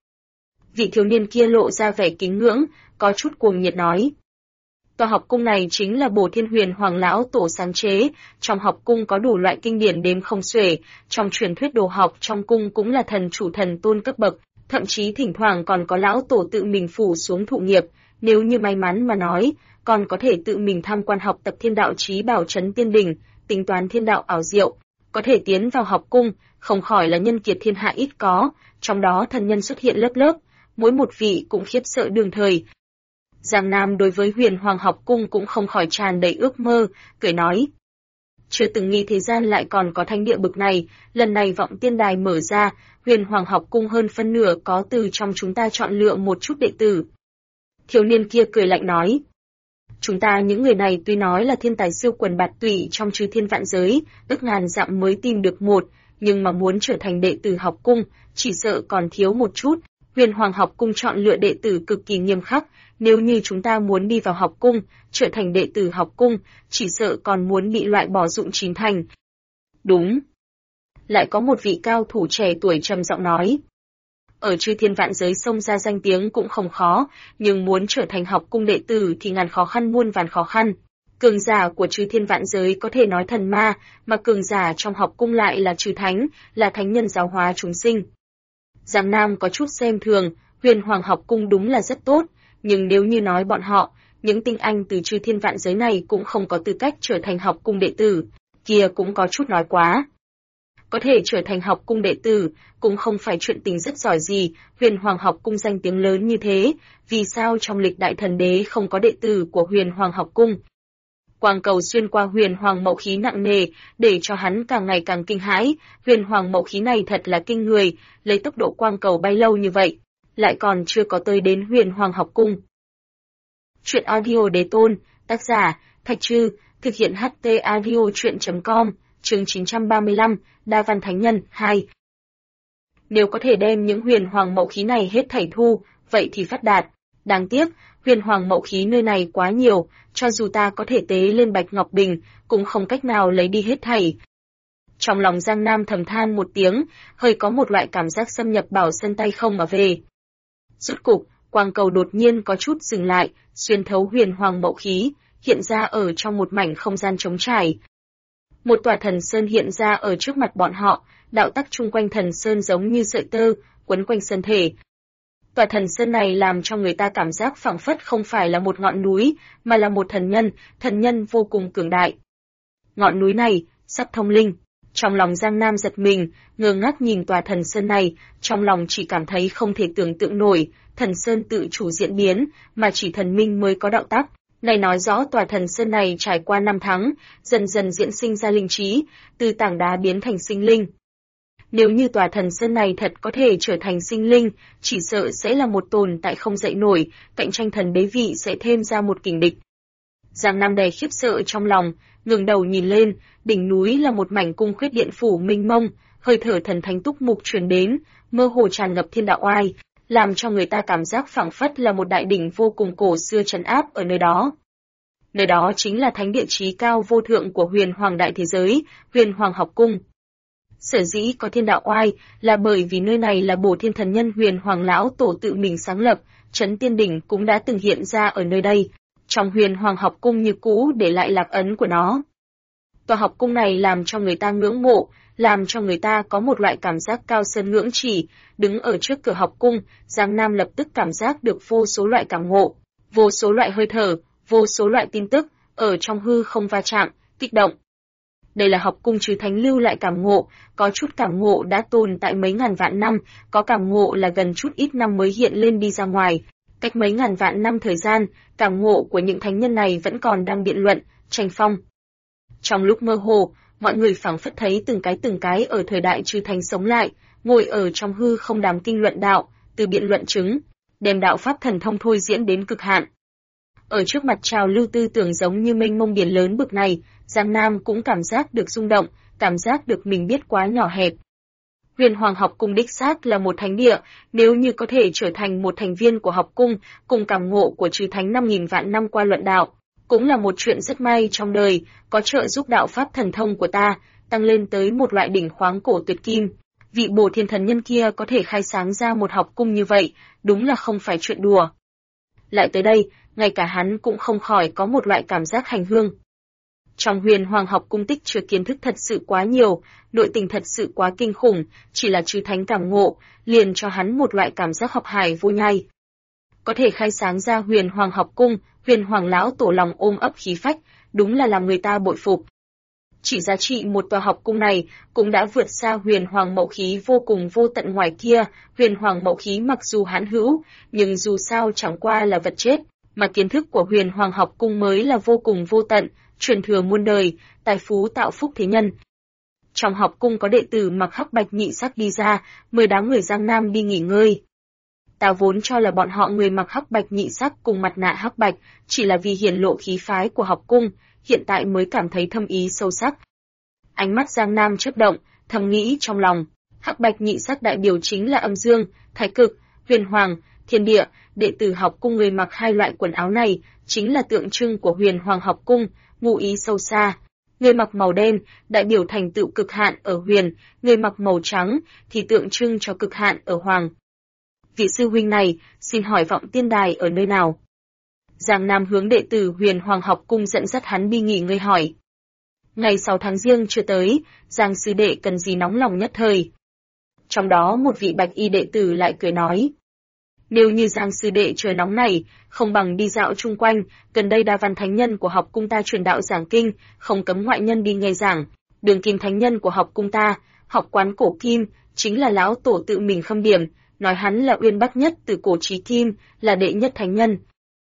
Vị thiếu niên kia lộ ra vẻ kính ngưỡng, có chút cuồng nhiệt nói. Tòa học cung này chính là Bồ Thiên Huyền Hoàng lão tổ sáng chế, trong học cung có đủ loại kinh điển đếm không xuể, trong truyền thuyết đồ học trong cung cũng là thần chủ thần tôn cấp bậc, thậm chí thỉnh thoảng còn có lão tổ tự mình phủ xuống thụ nghiệp, nếu như may mắn mà nói, còn có thể tự mình tham quan học tập thiên đạo chí bảo trấn tiên đỉnh, tính toán thiên đạo ảo diệu, có thể tiến vào học cung, không khỏi là nhân kiệt thiên hạ ít có, trong đó thần nhân xuất hiện lớp lớp, mỗi một vị cũng khiếp sợ đương thời. Giang Nam đối với Huyền Hoàng học cung cũng không khỏi tràn đầy ước mơ, cười nói. Chưa từng nghĩ thế gian lại còn có thánh địa bực này, lần này vọng tiên đài mở ra, Huyền Hoàng học cung hơn phân nửa có từ trong chúng ta chọn lựa một chút đệ tử. Thiếu niên kia cười lạnh nói. Chúng ta những người này tuy nói là thiên tài siêu quần bạt tụy trong chư thiên vạn giới, ức ngàn dặm mới tìm được một, nhưng mà muốn trở thành đệ tử học cung, chỉ sợ còn thiếu một chút. Huyền Hoàng học cung chọn lựa đệ tử cực kỳ nghiêm khắc, nếu như chúng ta muốn đi vào học cung, trở thành đệ tử học cung, chỉ sợ còn muốn bị loại bỏ dụng chín thành. Đúng. Lại có một vị cao thủ trẻ tuổi trầm giọng nói. Ở chư thiên vạn giới xông ra danh tiếng cũng không khó, nhưng muốn trở thành học cung đệ tử thì ngàn khó khăn muôn vàn khó khăn. Cường giả của chư thiên vạn giới có thể nói thần ma, mà cường giả trong học cung lại là chư thánh, là thánh nhân giáo hóa chúng sinh. Giang Nam có chút xem thường, Huyền Hoàng học cung đúng là rất tốt, nhưng nếu như nói bọn họ, những tinh anh từ chư thiên vạn giới này cũng không có tư cách trở thành học cung đệ tử, kia cũng có chút nói quá. Có thể trở thành học cung đệ tử, cũng không phải chuyện tình rất giỏi gì, Huyền Hoàng học cung danh tiếng lớn như thế, vì sao trong lịch đại thần đế không có đệ tử của Huyền Hoàng học cung? Quang cầu xuyên qua Huyền Hoàng mậu khí nặng nề, để cho hắn càng ngày càng kinh hãi, Huyền Hoàng mậu khí này thật là kinh người, lấy tốc độ quang cầu bay lâu như vậy, lại còn chưa có tới đến Huyền Hoàng học cung. Truyện audio đế tôn, tác giả, Thạch Trư, thực hiện HT audio truyện.com, chương 935, Đa Văn Thánh Nhân, 2. Nếu có thể đem những Huyền Hoàng mậu khí này hết thảy thu, vậy thì phát đạt. Đáng tiếc, Huyền Hoàng mậu khí nơi này quá nhiều, cho dù ta có thể tế lên Bạch Ngọc Bình, cũng không cách nào lấy đi hết thảy. Trong lòng Giang Nam thầm than một tiếng, hơi có một loại cảm giác xâm nhập Bảo Sơn tay không mà về. Rốt cục, quang cầu đột nhiên có chút dừng lại, xuyên thấu Huyền Hoàng mậu khí, hiện ra ở trong một mảnh không gian trống trải. Một tòa thần sơn hiện ra ở trước mặt bọn họ, đạo tắc chung quanh thần sơn giống như sợi tơ, quấn quanh sơn thể. Tòa thần sơn này làm cho người ta cảm giác phảng phất không phải là một ngọn núi, mà là một thần nhân vô cùng cường đại. Ngọn núi này, sắp thông linh. Trong lòng Giang Nam giật mình, ngơ ngác nhìn tòa thần sơn này, trong lòng chỉ cảm thấy không thể tưởng tượng nổi, thần sơn tự chủ diễn biến, mà chỉ thần minh mới có đạo tắc. Này nói rõ tòa thần sơn này trải qua 5 tháng, dần dần diễn sinh ra linh trí, từ tảng đá biến thành sinh linh. Nếu như tòa thần sơn này thật có thể trở thành sinh linh, chỉ sợ sẽ là một tồn tại không dậy nổi, cạnh tranh thần đế vị sẽ thêm ra một kình địch. Giang Nam đè khiếp sợ trong lòng, ngẩng đầu nhìn lên, đỉnh núi là một mảnh cung khuyết điện phủ mênh mông, hơi thở thần thánh túc mục truyền đến, mơ hồ tràn ngập thiên đạo oai, làm cho người ta cảm giác phảng phất là một đại đỉnh vô cùng cổ xưa trấn áp ở nơi đó. Nơi đó chính là thánh địa chí cao vô thượng của Huyền Hoàng đại thế giới, Huyền Hoàng học cung. Sở dĩ có thiên đạo oai là bởi vì nơi này là Bổ Thiên thần nhân Huyền Hoàng lão tổ tự mình sáng lập, trấn tiên đỉnh cũng đã từng hiện ra ở nơi đây. Trong Huyền Hoàng học cung như cũ để lại lạc ấn của nó. Tòa học cung này làm cho người ta ngưỡng mộ, làm cho người ta có một loại cảm giác cao sơn ngưỡng chỉ, đứng ở trước cửa học cung, Giang Nam lập tức cảm giác được vô số loại cảm ngộ, vô số loại hơi thở, vô số loại tin tức, ở trong hư không va chạm, kích động. Đây là học cung chư thánh lưu lại cảm ngộ, có chút cảm ngộ đã tồn tại mấy ngàn vạn năm, có cảm ngộ là gần chút ít năm mới hiện lên đi ra ngoài. Cách mấy ngàn vạn năm thời gian, cảm ngộ của những thánh nhân này vẫn còn đang biện luận, tranh phong. Trong lúc mơ hồ, mọi người phảng phất thấy từng cái ở thời đại chư thánh sống lại, ngồi ở trong hư không đàm kinh luận đạo, từ biện luận chứng, đem đạo pháp thần thông thôi diễn đến cực hạn. Ở trước mặt trào lưu tư tưởng giống như mênh mông biển lớn bực này, Giang Nam cũng cảm giác được rung động, cảm giác được mình biết quá nhỏ hẹp. Huyền Hoàng học cung đích xác là một thánh địa, nếu như có thể trở thành một thành viên của học cung, cùng cảm ngộ của chư thánh 5.000 vạn năm qua luận đạo, Cũng là một chuyện rất may trong đời, có trợ giúp đạo pháp thần thông của ta, tăng lên tới một loại đỉnh khoáng cổ tuyệt kim. Vị Bổ Thiên thần nhân kia có thể khai sáng ra một học cung như vậy, đúng là không phải chuyện đùa. Lại tới đây, ngay cả hắn cũng không khỏi có một loại cảm giác hành hương. Trong Huyền Hoàng học cung tích chứa kiến thức thật sự quá nhiều, nội tình thật sự quá kinh khủng, chỉ là chư thánh cảm ngộ, liền cho hắn một loại cảm giác học hải vô nhai. Có thể khai sáng ra Huyền Hoàng học cung, Huyền Hoàng lão tổ lòng ôm ấp khí phách, đúng là làm người ta bội phục. Chỉ giá trị một tòa học cung này cũng đã vượt xa Huyền Hoàng mậu khí vô cùng vô tận ngoài kia. Huyền Hoàng mậu khí mặc dù hãn hữu, nhưng dù sao chẳng qua là vật chết, mà kiến thức của Huyền Hoàng học cung mới là vô cùng vô tận, truyền thừa muôn đời, tài phú tạo phúc thế nhân. Trong học cung có đệ tử mặc hắc bạch nhị sắc đi ra, mời đám người Giang Nam đi nghỉ ngơi. Ta vốn cho là bọn họ người mặc hắc bạch nhị sắc cùng mặt nạ hắc bạch, chỉ là vì hiển lộ khí phái của học cung, hiện tại mới cảm thấy thâm ý sâu sắc. Ánh mắt Giang Nam chớp động, thầm nghĩ trong lòng, hắc bạch nhị sắc đại biểu chính là âm dương, thái cực, huyền hoàng, thiên địa, đệ tử học cung người mặc hai loại quần áo này, chính là tượng trưng của Huyền Hoàng học cung, ngụ ý sâu xa. Người mặc màu đen, đại biểu thành tựu cực hạn ở huyền, người mặc màu trắng, thì tượng trưng cho cực hạn ở hoàng. Vị sư huynh này, xin hỏi vọng tiên đài ở nơi nào? Giang Nam hướng đệ tử Huyền Hoàng học cung dẫn dắt hắn đi nghỉ ngơi hỏi. Ngày 6 tháng Giêng chưa tới, Giang sư đệ cần gì nóng lòng nhất thời. Trong đó một vị bạch y đệ tử lại cười nói. Nếu như Giang sư đệ trời nóng này, không bằng đi dạo chung quanh, gần đây Đa Văn thánh nhân của học cung ta truyền đạo giảng kinh, không cấm ngoại nhân đi nghe giảng. Đường Kim thánh nhân của học cung ta, học quán cổ kim, chính là lão tổ tự mình khâm điểm, nói hắn là uyên bác nhất từ cổ chí kim, là đệ nhất thánh nhân.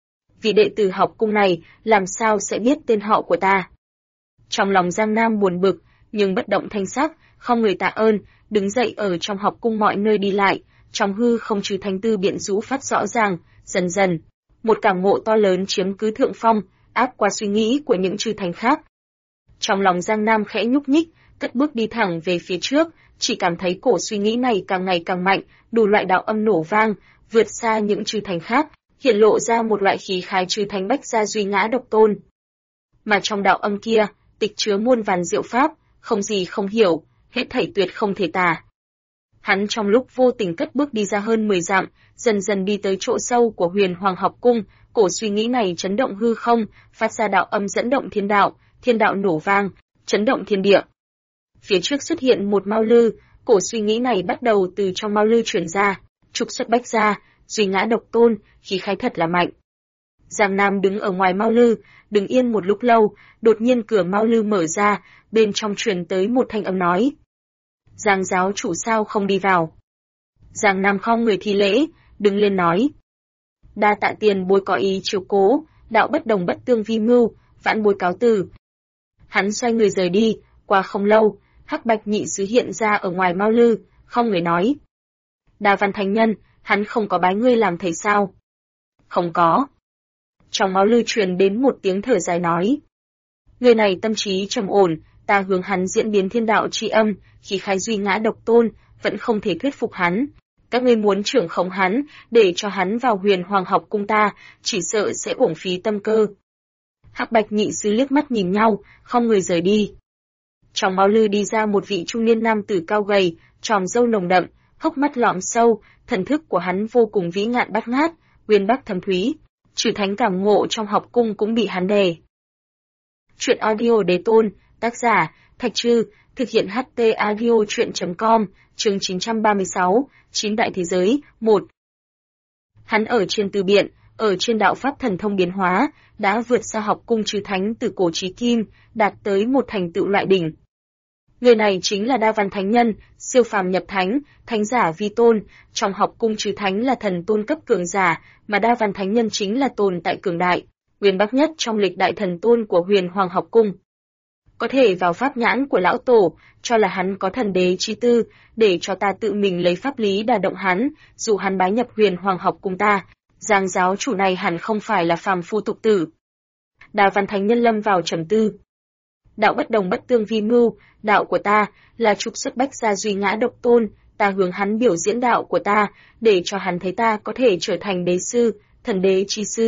Vị đệ tử học cung này, làm sao sẽ biết tên họ của ta? Trong lòng Giang Nam buồn bực, nhưng bất động thanh sắc, không người tạ ơn, đứng dậy ở trong học cung mọi nơi đi lại, trong hư không trừ thánh tư biện rũ phát rõ ràng, dần dần, một cảm ngộ to lớn chiếm cứ thượng phong, áp qua suy nghĩ của những chư thánh khác. Trong lòng Giang Nam khẽ nhúc nhích, cất bước đi thẳng về phía trước, chỉ cảm thấy cổ suy nghĩ này càng ngày càng mạnh, đủ loại đạo âm nổ vang, vượt xa những chư thánh khác, hiện lộ ra một loại khí khái chư thánh bách gia duy ngã độc tôn. Mà trong đạo âm kia, tịch chứa muôn vàn diệu pháp, không gì không hiểu, hết thảy tuyệt không thể tả. Hắn trong lúc vô tình cất bước đi ra hơn 10 dặm, dần dần đi tới chỗ sâu của Huyền Hoàng học cung, cổ suy nghĩ này chấn động hư không, phát ra đạo âm dẫn động thiên đạo nổ vang, chấn động thiên địa. Phía trước xuất hiện một mao lư, cổ suy nghĩ này bắt đầu từ trong mao lư truyền ra, trục xuất bách gia, duy ngã độc tôn, khí khái thật là mạnh. Giang Nam đứng ở ngoài mao lư, đứng yên một lúc lâu, đột nhiên cửa mao lư mở ra, bên trong truyền tới một thanh âm nói. Giang giáo chủ sao không đi vào? Giang Nam khom người thi lễ, đứng lên nói. Đa tạ tiền bối có ý chiếu cố, đạo bất đồng bất tương vi mưu, vãn bối cáo từ. Hắn xoay người rời đi, qua không lâu, hắc bạch nhị sứ hiện ra ở ngoài mao lư, không người nói. Đa Văn thánh nhân, hắn không có bái ngươi làm thầy sao? Không có. Trong mao lư truyền đến một tiếng thở dài nói. Người này tâm trí trầm ổn, ta hướng hắn diễn biến thiên đạo tri âm, khí khái duy ngã độc tôn, vẫn không thể thuyết phục hắn. Các ngươi muốn trưởng khống hắn, để cho hắn vào Huyền Hoàng học cung ta, chỉ sợ sẽ uổng phí tâm cơ. Hắc bạch nhị sứ liếc mắt nhìn nhau, không người rời đi. Trong mao lư đi ra một vị trung niên nam tử cao gầy, tròm râu nồng đậm, hốc mắt lõm sâu, thần thức của hắn vô cùng vĩ ngạn bát ngát, uyên bác thâm thúy. Trừ thánh cảm ngộ trong học cung cũng bị hắn đè. Chuyện audio đế tôn, tác giả, Thạch Trư, thực hiện HT audio chuyện.com, chương 936, 9 đại thế giới, 1. Hắn ở trên từ biện, ở trên đạo pháp thần thông biến hóa, đã vượt xa học cung trừ thánh từ cổ chí kim, đạt tới một thành tựu loại đỉnh. Người này chính là Đa Văn thánh nhân, siêu phàm nhập thánh, thánh giả vi tôn, trong học cung trừ thánh là thần tôn cấp cường giả, mà Đa Văn thánh nhân chính là tồn tại cường đại, uyên bác nhất trong lịch đại thần tôn của Huyền Hoàng học cung. Có thể vào pháp nhãn của lão tổ, cho là hắn có thần đế chi tư, để cho ta tự mình lấy pháp lý đả động hắn, dù hắn bái nhập Huyền Hoàng học cung ta, Giang giáo chủ này hẳn không phải là phàm phu tục tử. Đa Văn thánh nhân lâm vào trầm tư. Đạo bất đồng bất tương vi mưu, đạo của ta là trục xuất bách gia duy ngã độc tôn, ta hướng hắn biểu diễn đạo của ta, để cho hắn thấy ta có thể trở thành đế sư, thần đế chi sư,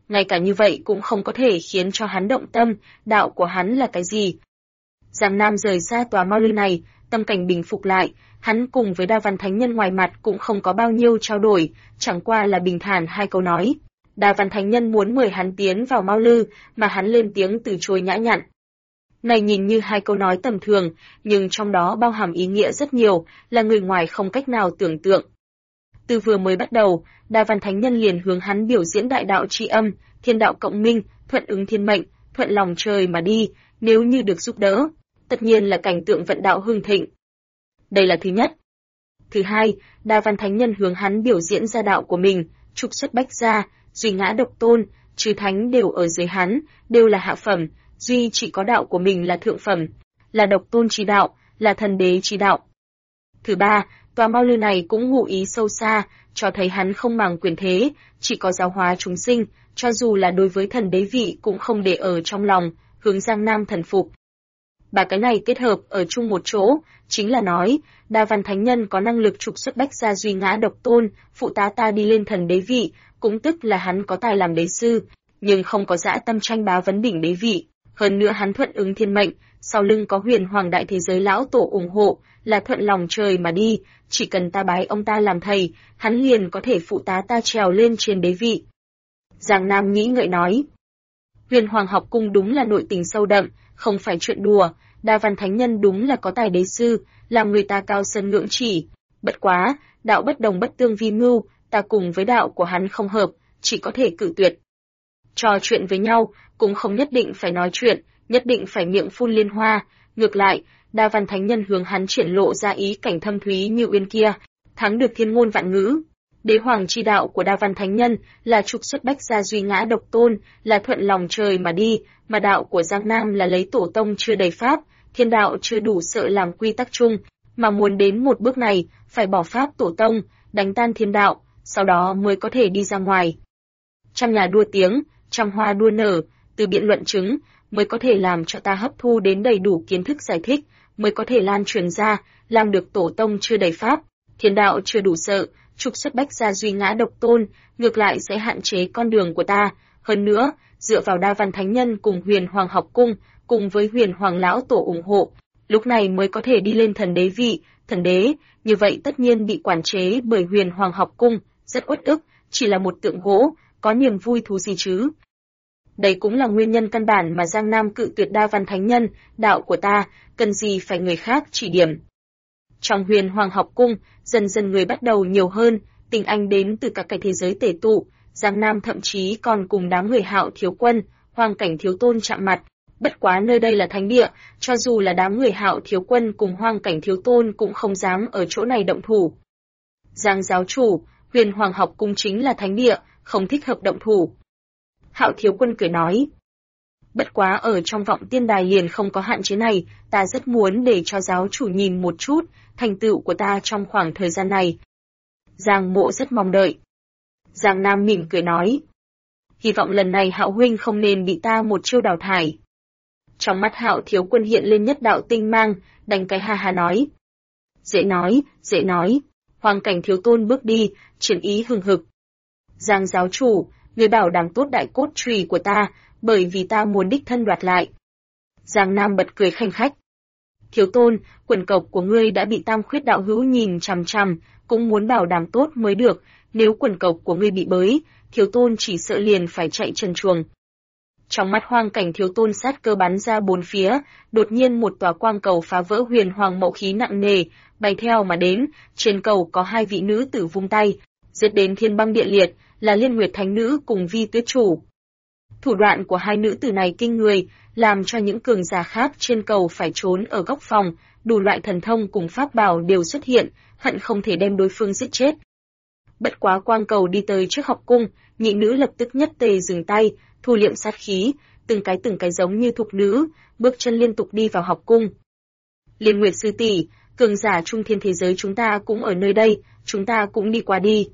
ngay cả như vậy cũng không có thể khiến cho hắn động tâm, đạo của hắn là cái gì. Giang Nam rời xa tòa Mao Lư này, tâm cảnh bình phục lại, hắn cùng với Đa Văn Thánh Nhân ngoài mặt cũng không có bao nhiêu trao đổi, chẳng qua là bình thản hai câu nói. Đa Văn Thánh Nhân muốn mời hắn tiến vào Mao Lư, mà hắn lên tiếng từ chối nhã nhặn. Này nhìn như hai câu nói tầm thường, nhưng trong đó bao hàm ý nghĩa rất nhiều, là người ngoài không cách nào tưởng tượng. Từ vừa mới bắt đầu, Đa Văn Thánh Nhân liền hướng hắn biểu diễn đại đạo tri âm, thiên đạo cộng minh, thuận ứng thiên mệnh, thuận lòng trời mà đi, nếu như được giúp đỡ, tất nhiên là cảnh tượng vận đạo hưng thịnh. Đây là thứ nhất. Thứ hai, Đa Văn Thánh Nhân hướng hắn biểu diễn ra đạo của mình, trục xuất bách gia, duy ngã độc tôn, chư thánh đều ở dưới hắn, đều là hạ phẩm, duy chỉ có đạo của mình là thượng phẩm, là độc tôn chi đạo, là thần đế chi đạo. Thứ ba, tòa Mao Lư này cũng ngụ ý sâu xa, cho thấy hắn không màng quyền thế, chỉ có giáo hóa chúng sinh, cho dù là đối với thần đế vị cũng không để ở trong lòng, hướng Giang Nam thần phục. Ba cái này kết hợp ở chung một chỗ, chính là nói, Đa Văn Thánh Nhân có năng lực trục xuất bách gia duy ngã độc tôn, phụ tá ta đi lên thần đế vị, cũng tức là hắn có tài làm đế sư, nhưng không có dã tâm tranh bá vấn đỉnh đế vị. Hơn nữa hắn thuận ứng thiên mệnh, sau lưng có Huyền Hoàng đại thế giới lão tổ ủng hộ, là thuận lòng trời mà đi, chỉ cần ta bái ông ta làm thầy, hắn liền có thể phụ tá ta trèo lên trên đế vị. Giang Nam nghĩ ngợi nói, Huyền Hoàng học cung đúng là nội tình sâu đậm, không phải chuyện đùa, Đa Văn Thánh Nhân đúng là có tài đế sư, làm người ta cao sơn ngưỡng chỉ. Bất quá, đạo bất đồng bất tương vi mưu, ta cùng với đạo của hắn không hợp, chỉ có thể cự tuyệt. Trò chuyện với nhau, cũng không nhất định phải nói chuyện, nhất định phải miệng phun liên hoa. Ngược lại, Đa Văn Thánh Nhân hướng hắn triển lộ ra ý cảnh thâm thúy như uyên kia, thắng được thiên ngôn vạn ngữ. Đế hoàng chi đạo của Đa Văn Thánh Nhân là trục xuất bách gia duy ngã độc tôn, là thuận lòng trời mà đi, mà đạo của Giang Nam là lấy tổ tông chưa đầy pháp, thiên đạo chưa đủ sợ làm quy tắc chung, mà muốn đến một bước này, phải bỏ pháp tổ tông, đánh tan thiên đạo, sau đó mới có thể đi ra ngoài. Trăm nhà đua tiếng, trăm hoa đua nở, từ biện luận chứng, mới có thể làm cho ta hấp thu đến đầy đủ kiến thức giải thích, mới có thể lan truyền ra, làm được tổ tông chưa đầy pháp, thiên đạo chưa đủ sợ, trục xuất bách gia duy ngã độc tôn, ngược lại sẽ hạn chế con đường của ta. Hơn nữa, dựa vào Đa Văn Thánh Nhân cùng Huyền Hoàng học cung, cùng với Huyền Hoàng lão tổ ủng hộ, lúc này mới có thể đi lên thần đế vị, thần đế, như vậy tất nhiên bị quản chế bởi Huyền Hoàng học cung, rất uất ức, chỉ là một tượng gỗ, có niềm vui thú gì chứ. Đây cũng là nguyên nhân căn bản mà Giang Nam cự tuyệt Đa Văn Thánh Nhân, đạo của ta, cần gì phải người khác chỉ điểm. Trong Huyền Hoàng học cung, dần dần người bắt đầu nhiều hơn, tình anh đến từ cả cái thế giới tể tụ, Giang Nam thậm chí còn cùng đám người Hạo thiếu quân, Hoàng cảnh thiếu tôn chạm mặt. Bất quá nơi đây là thánh địa, cho dù là đám người Hạo thiếu quân cùng Hoàng cảnh thiếu tôn cũng không dám ở chỗ này động thủ. Giang giáo chủ, Huyền Hoàng học cung chính là thánh địa, không thích hợp động thủ. Hạo thiếu quân cười nói. Bất quá ở trong vọng tiên đài liền không có hạn chế này, ta rất muốn để cho giáo chủ nhìn một chút thành tựu của ta trong khoảng thời gian này. Giang Mộ rất mong đợi. Giang Nam mỉm cười nói. Hy vọng lần này Hạo huynh không nên bị ta một chiêu đào thải. Trong mắt Hạo thiếu quân hiện lên nhất đạo tinh mang, đánh cái ha ha nói. Dễ nói, dễ nói. Hoàng cảnh thiếu tôn bước đi, triển ý hừng hực. Giang giáo chủ, người bảo đảm tốt đại cốt trùy của ta, bởi vì ta muốn đích thân đoạt lại. Giang Nam bật cười khanh khách. Thiếu tôn, quần cộc của ngươi đã bị Tam Khuyết đạo hữu nhìn chằm chằm, cũng muốn bảo đảm tốt mới được, nếu quần cộc của ngươi bị bới, thiếu tôn chỉ sợ liền phải chạy trần truồng. Trong mắt Hoàng cảnh thiếu tôn sát cơ bắn ra bốn phía, đột nhiên một tòa quang cầu phá vỡ Huyền Hoàng mậu khí nặng nề, bay theo mà đến, trên cầu có hai vị nữ tử vung tay, giết đến thiên băng địa liệt, là Liên Nguyệt Thánh Nữ cùng Vi Tuyết Chủ. Thủ đoạn của hai nữ tử này kinh người, làm cho những cường giả khác trên cầu phải trốn ở góc phòng, đủ loại thần thông cùng pháp bảo đều xuất hiện, hận không thể đem đối phương giết chết. Bất quá quang cầu đi tới trước học cung, nhị nữ lập tức nhất tề dừng tay, thu liệm sát khí, từng cái giống như thục nữ, bước chân liên tục đi vào học cung. Liên Nguyệt sư tỷ, cường giả trung thiên thế giới chúng ta cũng ở nơi đây, chúng ta cũng đi qua đi.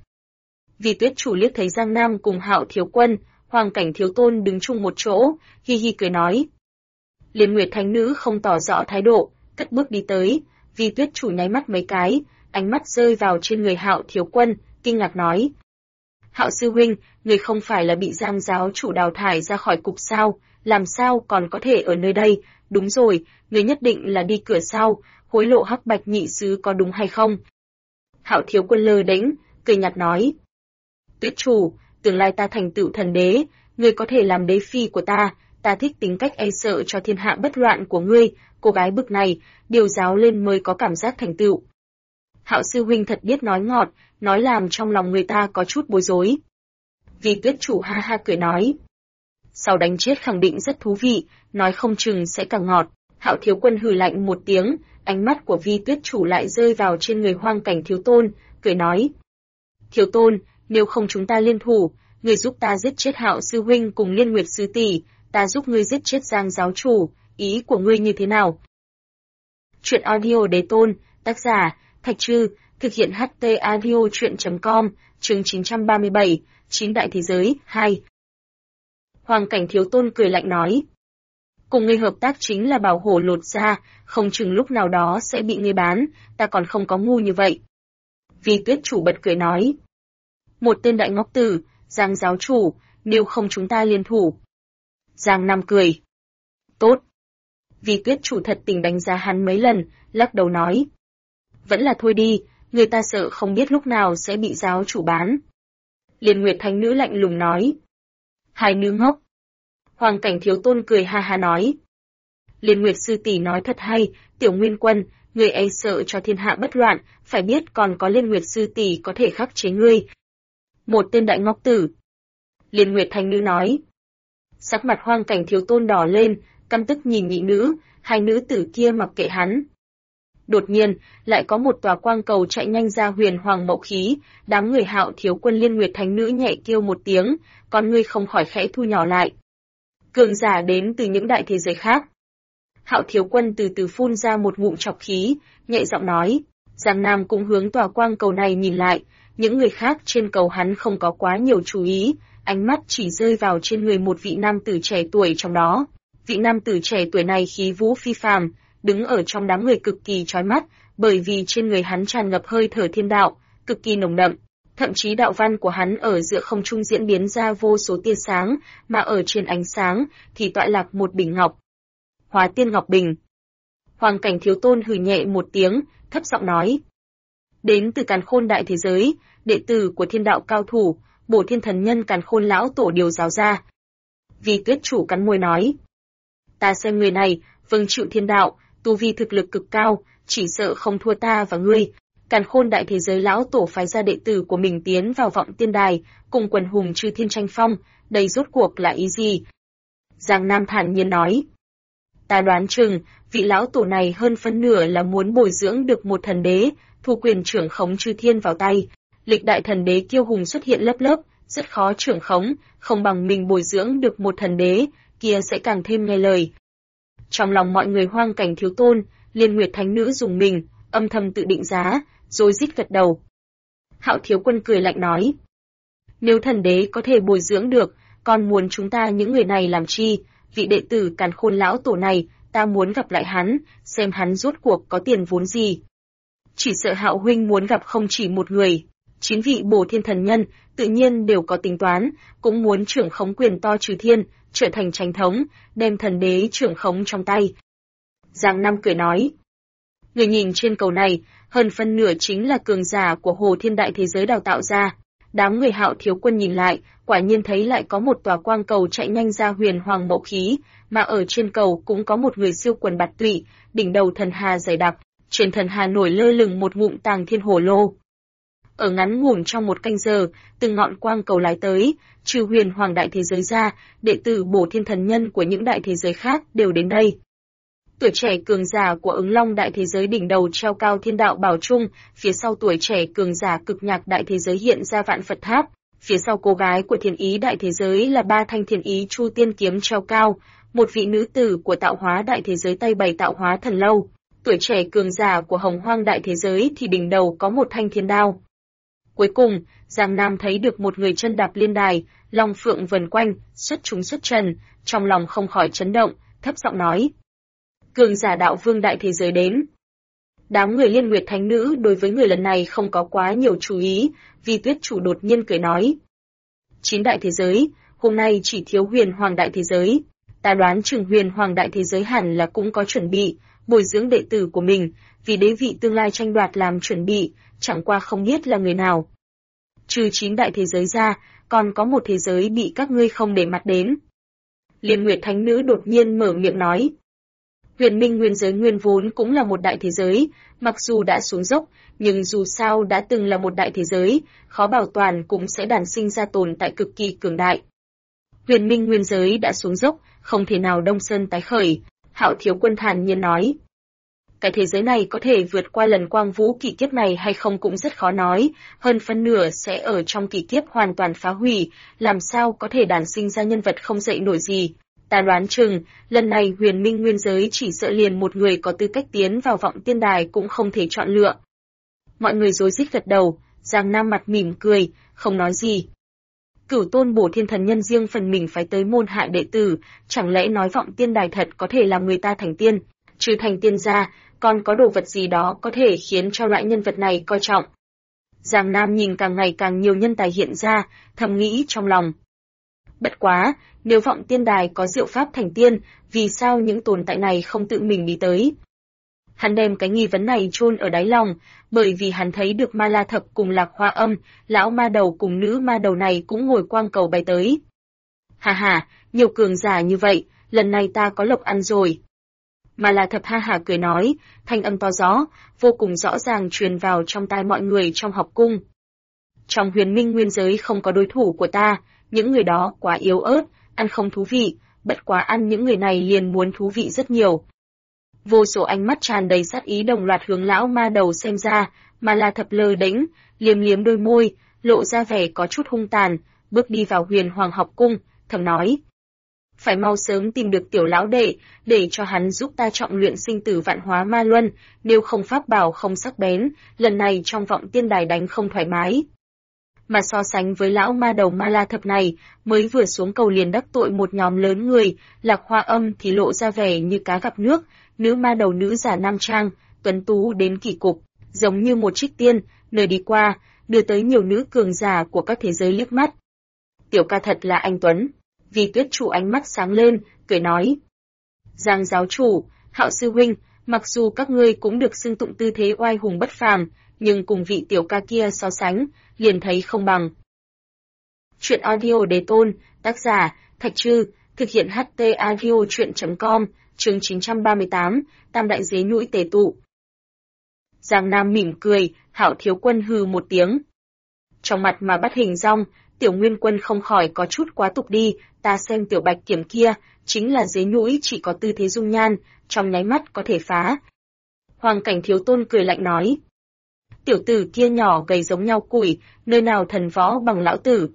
Vi Tuyết Chủ liếc thấy Giang Nam cùng Hạo thiếu quân, Hoàng cảnh thiếu tôn đứng chung một chỗ, hi hi cười nói. Liên Nguyệt Thánh Nữ không tỏ rõ thái độ, cất bước đi tới, Vi Tuyết Chủ nháy mắt mấy cái, ánh mắt rơi vào trên người Hạo thiếu quân, kinh ngạc nói. Hạo sư huynh, người không phải là bị Giang giáo chủ đào thải ra khỏi cục sao, làm sao còn có thể ở nơi đây? Đúng rồi, người nhất định là đi cửa sau, hối lộ Hắc Bạch nhị sứ có đúng hay không? Hạo Thiếu Quân lơ đễnh, cười nhạt nói. Tuyết chủ, tương lai ta thành tựu thần đế, ngươi có thể làm đế phi của ta thích tính cách e sợ cho thiên hạ bất loạn của ngươi, cô gái bực này, điều giáo lên mới có cảm giác thành tựu. Hạo sư huynh thật biết nói ngọt, nói làm trong lòng người ta có chút bối rối. Vi Tuyết chủ ha ha cười nói. Sau đánh chết khẳng định rất thú vị, nói không chừng sẽ càng ngọt. Hạo Thiếu Quân hừ lạnh một tiếng, ánh mắt của Vi Tuyết chủ lại rơi vào trên người Hoang Cảnh Thiếu Tôn, cười nói. Thiếu Tôn, nếu không chúng ta liên thủ, ngươi giúp ta giết chết Hạo sư huynh cùng Liên Nguyệt sư tỷ, ta giúp ngươi giết chết Giang giáo chủ, ý của ngươi như thế nào? Truyện audio Đế Tôn, tác giả, Thạch Trư, thực hiện HT audio truyện.com, chương 937, Chín đại thế giới, 2. Hoàng Cảnh Thiếu Tôn cười lạnh nói. Cùng ngươi hợp tác chính là bảo hổ lột ra, không chừng lúc nào đó sẽ bị ngươi bán, ta còn không có ngu như vậy. Vi Tuyết chủ bật cười nói. Một tên đại ngốc tử, Giang giáo chủ, nếu không chúng ta liên thủ. Giang Nam cười. Tốt. Vi Tuyết chủ thật tình đánh giá hắn mấy lần, lắc đầu nói. Vẫn là thôi đi, người ta sợ không biết lúc nào sẽ bị giáo chủ bán. Liên Nguyệt Thánh Nữ lạnh lùng nói. Hai nữ ngốc. Hoàng Cảnh Thiếu Tôn cười ha ha nói. Liên Nguyệt sư tỷ nói thật hay, Tiểu Nguyên Quân, người e sợ cho thiên hạ bất loạn, phải biết còn có Liên Nguyệt sư tỷ có thể khắc chế ngươi. Một tên đại ngốc tử. Liên Nguyệt Thánh Nữ nói. Sắc mặt Hoàng Cảnh Thiếu Tôn đỏ lên, căm tức nhìn nhị nữ, hai nữ tử kia mặc kệ hắn. Đột nhiên, lại có một tòa quang cầu chạy nhanh ra Huyền Hoàng Mậu Khí, đám người Hạo Thiếu Quân Liên Nguyệt Thánh Nữ nhẹ kêu một tiếng, con ngươi không khỏi khẽ thu nhỏ lại. Cường giả đến từ những đại thế giới khác. Hạo Thiếu Quân từ từ phun ra một ngụm trọc khí, nhẹ giọng nói, Giang Nam cũng hướng tòa quang cầu này nhìn lại, những người khác trên cầu hắn không có quá nhiều chú ý, ánh mắt chỉ rơi vào trên người một vị nam tử trẻ tuổi trong đó. Vị nam tử trẻ tuổi này khí vũ phi phàm, đứng ở trong đám người cực kỳ chói mắt, bởi vì trên người hắn tràn ngập hơi thở thiên đạo, cực kỳ nồng đậm. Thậm chí đạo văn của hắn ở giữa không trung diễn biến ra vô số tia sáng, mà ở trên ánh sáng thì tọa lạc một bình ngọc. Hóa Tiên Ngọc Bình. Hoàng Cảnh Thiếu Tôn hừ nhẹ một tiếng, thấp giọng nói. Đến từ Càn Khôn đại thế giới, đệ tử của thiên đạo cao thủ, Bổ Thiên Thần Nhân Càn Khôn lão tổ điều giáo ra. Vi Tuyết chủ cắn môi nói. Ta xem người này, vâng chịu thiên đạo, tu vi thực lực cực cao, chỉ sợ không thua ta và ngươi. Càn Khôn đại thế giới lão tổ phái ra đệ tử của mình tiến vào vọng tiên đài, cùng quần hùng chư thiên tranh phong, đây rốt cuộc là ý gì? Giang Nam thản nhiên nói. Ta đoán chừng, vị lão tổ này hơn phân nửa là muốn bồi dưỡng được một thần đế, thu quyền trưởng khống chư thiên vào tay. Lịch đại thần đế kiêu hùng xuất hiện lớp lớp, rất khó trưởng khống, không bằng mình bồi dưỡng được một thần đế, kia sẽ càng thêm nghe lời. Trong lòng mọi người Hoang Cảnh Thiếu Tôn, Liên Nguyệt Thánh Nữ dùng mình, âm thầm tự định giá, rồi rít gật đầu. Hạo Thiếu Quân cười lạnh nói. Nếu thần đế có thể bồi dưỡng được, còn muốn chúng ta những người này làm chi? Vị đệ tử Càn Khôn lão tổ này, ta muốn gặp lại hắn, xem hắn rốt cuộc có tiền vốn gì. Chỉ sợ Hạo huynh muốn gặp không chỉ một người, 9 vị Bổ Thiên Thần Nhân, tự nhiên đều có tính toán, cũng muốn trưởng khống quyền to trừ thiên, trở thành chánh thống, đem thần đế trưởng khống trong tay. Giang Nam cười nói. Người nhìn trên cầu này, hơn phân nửa chính là cường giả của Hồ Thiên đại thế giới đào tạo ra. Đám người Hạo Thiếu Quân nhìn lại, quả nhiên thấy lại có một tòa quang cầu chạy nhanh ra Huyền Hoàng Mậu Khí, mà ở trên cầu cũng có một người siêu quần bạt tụy, đỉnh đầu thần hà dày đặc, trên thần hà nổi lơ lửng một ngụm tàng thiên hổ lô. Ở ngắn ngủn trong một canh giờ, từng ngọn quang cầu lái tới, trừ Huyền Hoàng đại thế giới ra, đệ tử Bổ Thiên Thần Nhân của những đại thế giới khác đều đến đây. Tuổi trẻ cường giả của Ứng Long đại thế giới đỉnh đầu treo cao thiên đạo bảo trung, phía sau tuổi trẻ cường giả cực nhạc đại thế giới hiện ra vạn Phật tháp, phía sau cô gái của Thiên Ý đại thế giới là 3 thanh Thiên Ý Chu Tiên kiếm treo cao, một vị nữ tử của Tạo Hóa đại thế giới tay bày Tạo Hóa thần lâu, tuổi trẻ cường giả của Hồng Hoang đại thế giới thì đỉnh đầu có một thanh thiên đao. Cuối cùng, Giang Nam thấy được một người chân đạp liên đài, long phượng vần quanh, xuất chúng xuất trần, trong lòng không khỏi chấn động, thấp giọng nói. Cường giả đạo vương đại thế giới đến. Đám người Liên Nguyệt Thánh Nữ đối với người lần này không có quá nhiều chú ý, Vi Tuyết chủ đột nhiên cười nói. 9 đại thế giới, hôm nay chỉ thiếu huyền hoàng đại thế giới. Ta đoán chừng huyền hoàng đại thế giới hẳn là cũng có chuẩn bị, bồi dưỡng đệ tử của mình, vì đế vị tương lai tranh đoạt làm chuẩn bị, chẳng qua không biết là người nào. Trừ 9 đại thế giới ra, còn có một thế giới bị các ngươi không để mặt đến. Liên Nguyệt Thánh Nữ đột nhiên mở miệng nói. Huyền Minh Nguyên giới nguyên vốn cũng là một đại thế giới, mặc dù đã xuống dốc, nhưng dù sao đã từng là một đại thế giới, khó bảo toàn cũng sẽ đản sinh ra tồn tại cực kỳ cường đại. Huyền Minh Nguyên giới đã xuống dốc, không thể nào Đông Sơn tái khởi, Hạo Thiếu Quân thản nhiên nói. Cái thế giới này có thể vượt qua lần quang vũ kỳ kiếp này hay không cũng rất khó nói, hơn phân nửa sẽ ở trong kỳ kiếp hoàn toàn phá hủy, làm sao có thể đản sinh ra nhân vật không dậy nổi gì. Ta đoán chừng, lần này huyền minh nguyên giới chỉ sợ liền một người có tư cách tiến vào vọng tiên đài cũng không thể chọn lựa. Mọi người rối rít gật đầu, Giang Nam mặt mỉm cười, không nói gì. Cửu tôn bổ thiên thần nhân riêng phần mình phải tới môn hạ đệ tử, chẳng lẽ nói vọng tiên đài thật có thể làm người ta thành tiên, trừ thành tiên ra, còn có đồ vật gì đó có thể khiến cho loại nhân vật này coi trọng. Giang Nam nhìn càng ngày càng nhiều nhân tài hiện ra, thầm nghĩ trong lòng. Bất quá, nếu vọng tiên đài có diệu pháp thành tiên, vì sao những tồn tại này không tự mình đi tới? Hắn đem cái nghi vấn này chôn ở đáy lòng, bởi vì hắn thấy được Ma La Thập cùng Lạc Hoa Âm, lão ma đầu cùng nữ ma đầu này cũng ngồi quang cầu bay tới. Hà hà, nhiều cường giả như vậy, lần này ta có lộc ăn rồi. Ma La Thập ha hà cười nói, thanh âm to rõ, vô cùng rõ ràng truyền vào trong tai mọi người trong học cung. Trong huyền minh nguyên giới không có đối thủ của ta, những người đó quá yếu ớt, ăn không thú vị, bất quá ăn những người này liền muốn thú vị rất nhiều. Vô số ánh mắt tràn đầy sát ý đồng loạt hướng lão ma đầu xem ra, Ma La Thập lơ đễnh, liếm liếm đôi môi, lộ ra vẻ có chút hung tàn, bước đi vào huyền hoàng học cung, thầm nói. Phải mau sớm tìm được tiểu lão đệ, để cho hắn giúp ta trọng luyện sinh tử vạn hóa ma luân, nếu không pháp bảo không sắc bén, lần này trong vọng tiên đài đánh không thoải mái. Mà so sánh với lão ma đầu Ma La Thập này, mới vừa xuống cầu liền đắc tội một nhóm lớn người, Lạc Hoa Âm thì lộ ra vẻ như cá gặp nước, nữ ma đầu nữ giả nam trang, tuấn tú đến kỳ cục, giống như một trích tiên, nơi đi qua, đưa tới nhiều nữ cường giả của các thế giới liếc mắt. Tiểu ca thật là anh Tuấn. Vì Tuyết chủ ánh mắt sáng lên, cười nói. Giang giáo chủ, Hạo sư huynh, mặc dù các ngươi cũng được xưng tụng tư thế oai hùng bất phàm, nhưng cùng vị tiểu ca kia so sánh, liền thấy không bằng. Chuyện audio đề tôn, tác giả, Thạch Trư, thực hiện HT audio chuyện.com, chương 938, Tam đại dế nhũi tề tụ. Giang Nam mỉm cười, Hạo thiếu quân hừ một tiếng. Trong mặt mà bắt hình rong, Tiểu Nguyên Quân không khỏi có chút quá tục đi, ta xem tiểu bạch kiểm kia, chính là dế nhũi chỉ có tư thế dung nhan, trong nháy mắt có thể phá. Hoàng Cảnh Thiếu Tôn cười lạnh nói. Tiểu tử kia nhỏ gầy giống nhau củi, nơi nào thần võ bằng lão tử.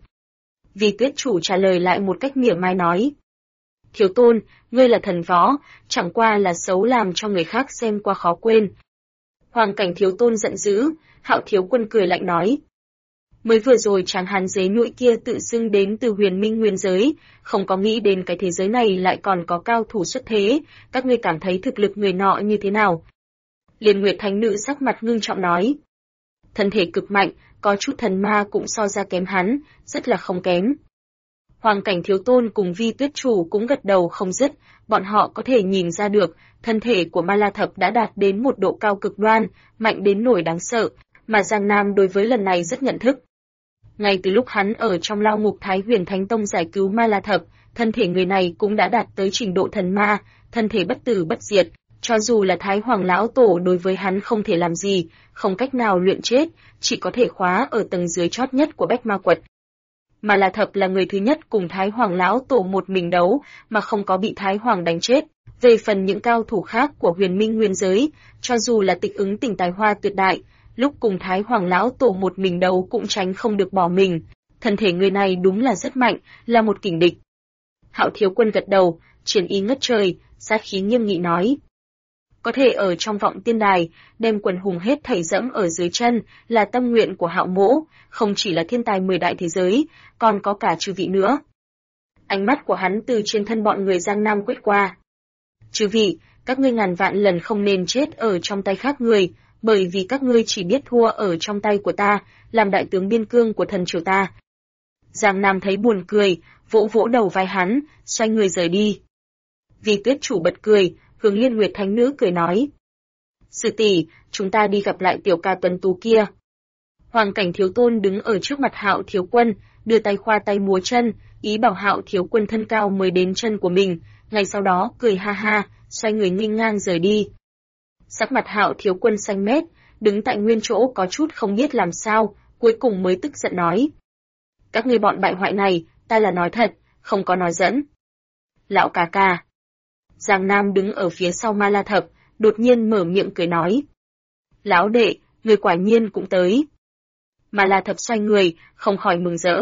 Vì Tuyết chủ trả lời lại một cách mỉa mai nói. Thiếu Tôn, ngươi là thần võ, chẳng qua là xấu làm cho người khác xem qua khó quên. Hoàng Cảnh Thiếu Tôn giận dữ, Hạo Thiếu Quân cười lạnh nói. Mới vừa rồi tráng hán dế nhũi kia tự xưng đến từ huyền minh nguyên giới, không có nghĩ đến cái thế giới này lại còn có cao thủ xuất thế, các ngươi cảm thấy thực lực người nọ như thế nào? Liên Nguyệt Thánh Nữ sắc mặt ngưng trọng nói. Thân thể cực mạnh, có chút thần ma cũng so ra kém hắn, rất là không kém. Hoàng Cảnh Thiếu Tôn cùng Vi Tuyết Chủ cũng gật đầu không dứt, bọn họ có thể nhìn ra được, thân thể của Ma La Thập đã đạt đến một độ cao cực đoan, mạnh đến nỗi đáng sợ, mà Giang Nam đối với lần này rất nhận thức. Ngay từ lúc hắn ở trong lao ngục Thái Huyền Thánh Tông giải cứu Ma La Thập, thân thể người này cũng đã đạt tới trình độ thần ma, thân thể bất tử bất diệt, cho dù là Thái Hoàng Lão Tổ đối với hắn không thể làm gì, không cách nào luyện chết, chỉ có thể khóa ở tầng dưới chót nhất của Bách Ma Quật. Ma La Thập là người thứ nhất cùng Thái Hoàng Lão Tổ một mình đấu, mà không có bị Thái Hoàng đánh chết. Về phần những cao thủ khác của huyền minh nguyên giới, cho dù là tịch ứng tỉnh tài hoa tuyệt đại, lúc cùng Thái Hoàng Lão Tổ một mình đấu cũng tránh không được bỏ mình. Thân thể người này đúng là rất mạnh, là một kình địch. Hạo Thiếu Quân gật đầu, chiến ý ngất trời, sát khí nghiêm nghị nói. Có thể ở trong vọng tiên đài, đem quần hùng hết thảy dẫm ở dưới chân, là tâm nguyện của Hạo Mỗ, không chỉ là thiên tài 10 đại thế giới, còn có cả chư vị nữa. Ánh mắt của hắn từ trên thân bọn người Giang Nam quét qua. Chư vị, các ngươi ngàn vạn lần không nên chết ở trong tay khác người, bởi vì các ngươi chỉ biết thua ở trong tay của ta, làm đại tướng biên cương của thần triều ta. Giang Nam thấy buồn cười, vỗ vỗ đầu vai hắn, xoay người rời đi. Vì Tuyết chủ bật cười, Hướng Liên Nguyệt Thánh Nữ cười nói. Sư tỷ, chúng ta đi gặp lại tiểu ca tuấn tú kia. Hoàng Cảnh Thiếu Tôn đứng ở trước mặt Hạo Thiếu Quân, đưa tay khoa tay múa chân, ý bảo Hạo Thiếu Quân thân cao mới đến chân của mình, ngay sau đó cười ha ha, xoay người nghênh ngang rời đi. Sắc mặt Hạo Thiếu Quân xanh mét, đứng tại nguyên chỗ có chút không biết làm sao, cuối cùng mới tức giận nói. Các ngươi bọn bại hoại này, ta là nói thật, không có nói dẫn. Lão ca ca. Giang Nam đứng ở phía sau Ma La Thập, đột nhiên mở miệng cười nói. Lão đệ, người quả nhiên cũng tới. Ma La Thập xoay người, không khỏi mừng rỡ.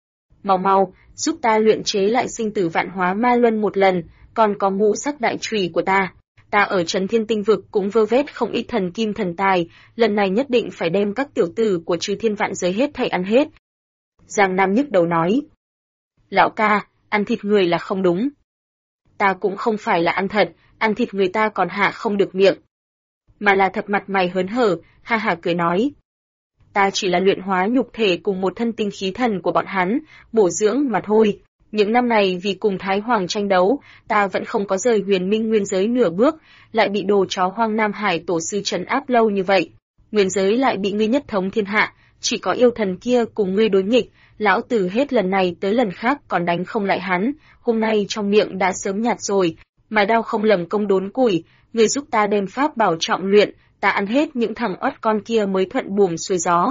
Mau mau, giúp ta luyện chế lại sinh tử vạn hóa ma luân một lần, còn có ngũ sắc đại chùy của ta. Ta ở Trấn Thiên Tinh Vực cũng vơ vét không ít thần kim thần tài, lần này nhất định phải đem các tiểu tử của Trừ Thiên Vạn Giới hết thảy ăn hết. Giang Nam nhức đầu nói. Lão ca, ăn thịt người là không đúng. Ta cũng không phải là ăn thật, ăn thịt người ta còn hạ không được miệng. Mà là Thập mặt mày hớn hở, ha ha cười nói. Ta chỉ là luyện hóa nhục thể cùng một thân tinh khí thần của bọn hắn, bổ dưỡng mà thôi. Những năm này vì cùng Thái Hoàng tranh đấu, ta vẫn không có rời Huyền Minh nguyên giới nửa bước, lại bị đồ chó hoang Nam Hải tổ sư trấn áp lâu như vậy. Nguyên giới lại bị ngươi nhất thống thiên hạ, chỉ có yêu thần kia cùng ngươi đối nghịch, lão tử hết lần này tới lần khác còn đánh không lại hắn, hôm nay trong miệng đã sớm nhạt rồi, mà đao không lầm công đốn củi, ngươi giúp ta đem pháp bảo trọng luyện, ta ăn hết những thằng oắt con kia mới thuận buồm xuôi gió.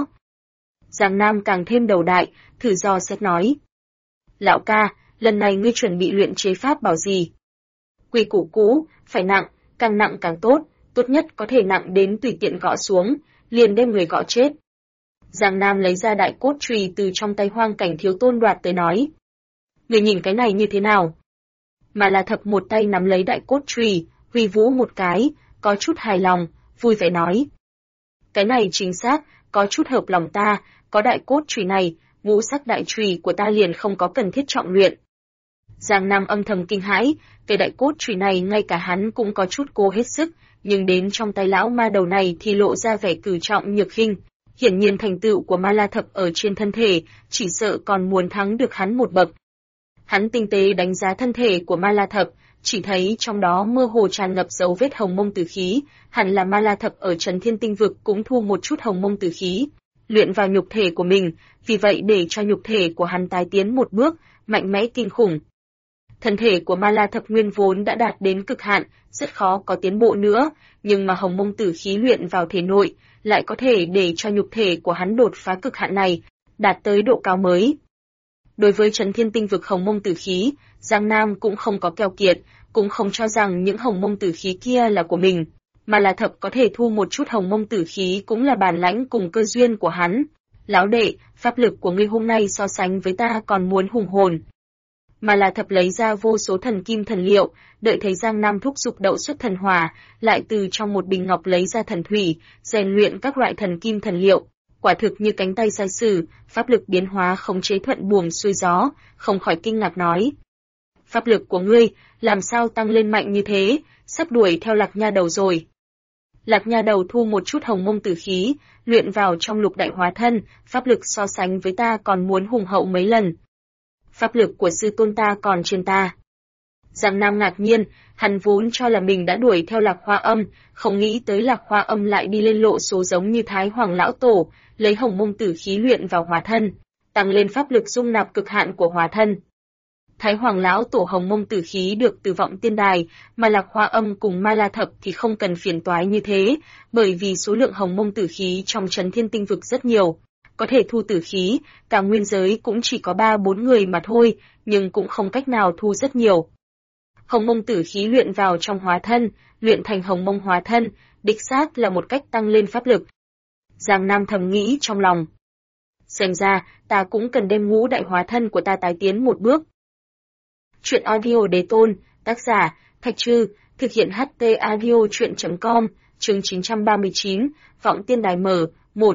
Giang Nam càng thêm đầu đại, thử dò xét nói. Lão ca, lần này ngươi chuẩn bị luyện chế pháp bảo gì? Quy củ cũ, phải nặng càng tốt, tốt nhất có thể nặng đến tùy tiện gõ xuống, liền đem người gõ chết. Giang Nam lấy ra đại cốt chùy từ trong tay Hoang Cảnh Thiếu Tôn đoạt tới nói. Người nhìn cái này như thế nào? Mà là Thập một tay nắm lấy đại cốt chùy, huy vũ một cái, có chút hài lòng, vui vẻ nói. Cái này chính xác, có chút hợp lòng ta, có đại cốt chùy này, ngũ sắc đại chùy của ta liền không có cần thiết trọng luyện. Giang Nam âm thầm kinh hãi, cái đại cốt chùy này ngay cả hắn cũng có chút cố hết sức, nhưng đến trong tay lão ma đầu này thì lộ ra vẻ cử trọng nhược khinh. Hiển nhiên thành tựu của Ma La Thập ở trên thân thể, chỉ sợ còn muốn thắng được hắn một bậc. Hắn tinh tế đánh giá thân thể của Ma La Thập, chỉ thấy trong đó mơ hồ tràn ngập dấu vết hồng mông tử khí, hẳn là Ma La Thập ở Trấn Thiên Tinh Vực cũng thu một chút hồng mông tử khí, luyện vào nhục thể của mình, vì vậy để cho nhục thể của hắn tái tiến một bước, mạnh mẽ kinh khủng. Thân thể của Ma La Thập nguyên vốn đã đạt đến cực hạn, rất khó có tiến bộ nữa, nhưng mà hồng mông tử khí luyện vào thể nội, lại có thể để cho nhục thể của hắn đột phá cực hạn này, đạt tới độ cao mới. Đối với Trấn Thiên Tinh Vực hồng mông tử khí, Giang Nam cũng không có keo kiệt, cũng không cho rằng những hồng mông tử khí kia là của mình, mà là Thập có thể thu một chút hồng mông tử khí cũng là bản lãnh cùng cơ duyên của hắn. Lão đệ, pháp lực của ngươi hôm nay so sánh với ta còn muốn hùng hồn. Mà là Thập lấy ra vô số thần kim thần liệu, đợi thấy Giang Nam thúc giục đậu xuất thần hỏa, lại từ trong một bình ngọc lấy ra thần thủy, rèn luyện các loại thần kim thần liệu. Quả thực như cánh tay sai sử, pháp lực biến hóa khống chế thuận buồm xuôi gió, không khỏi kinh ngạc nói. Pháp lực của ngươi, làm sao tăng lên mạnh như thế, sắp đuổi theo Lạc Nha Đầu rồi. Lạc Nha Đầu thu một chút hồng mông tử khí, luyện vào trong lục đại hóa thân, pháp lực so sánh với ta còn muốn hùng hậu mấy lần. Pháp lực của sư tôn ta còn trên ta. Giang Nam ngạc nhiên, hắn vốn cho là mình đã đuổi theo Lạc Hoa Âm, không nghĩ tới Lạc Hoa Âm lại đi lên lộ số giống như Thái Hoàng Lão Tổ, lấy hồng mông tử khí luyện vào hóa thân, tăng lên pháp lực dung nạp cực hạn của hóa thân. Thái Hoàng Lão Tổ hồng mông tử khí được từ Vọng Tiên Đài, mà Lạc Hoa Âm cùng Ma La Thập thì không cần phiền toái như thế, bởi vì số lượng hồng mông tử khí trong Trấn Thiên Tinh Vực rất nhiều. Có thể thu tử khí, cả nguyên giới cũng chỉ có 3-4 người mà thôi, nhưng cũng không cách nào thu rất nhiều. Hồng mông tử khí luyện vào trong hóa thân, luyện thành hồng mông hóa thân, đích xác là một cách tăng lên pháp lực. Giang Nam thầm nghĩ trong lòng. Xem ra, ta cũng cần đem ngũ đại hóa thân của ta tái tiến một bước. Chuyện audio Đế Tôn, tác giả, Thạch Trư, thực hiện HT audio chuyện.com, chương 939, Vọng Tiên Đài mở, 1.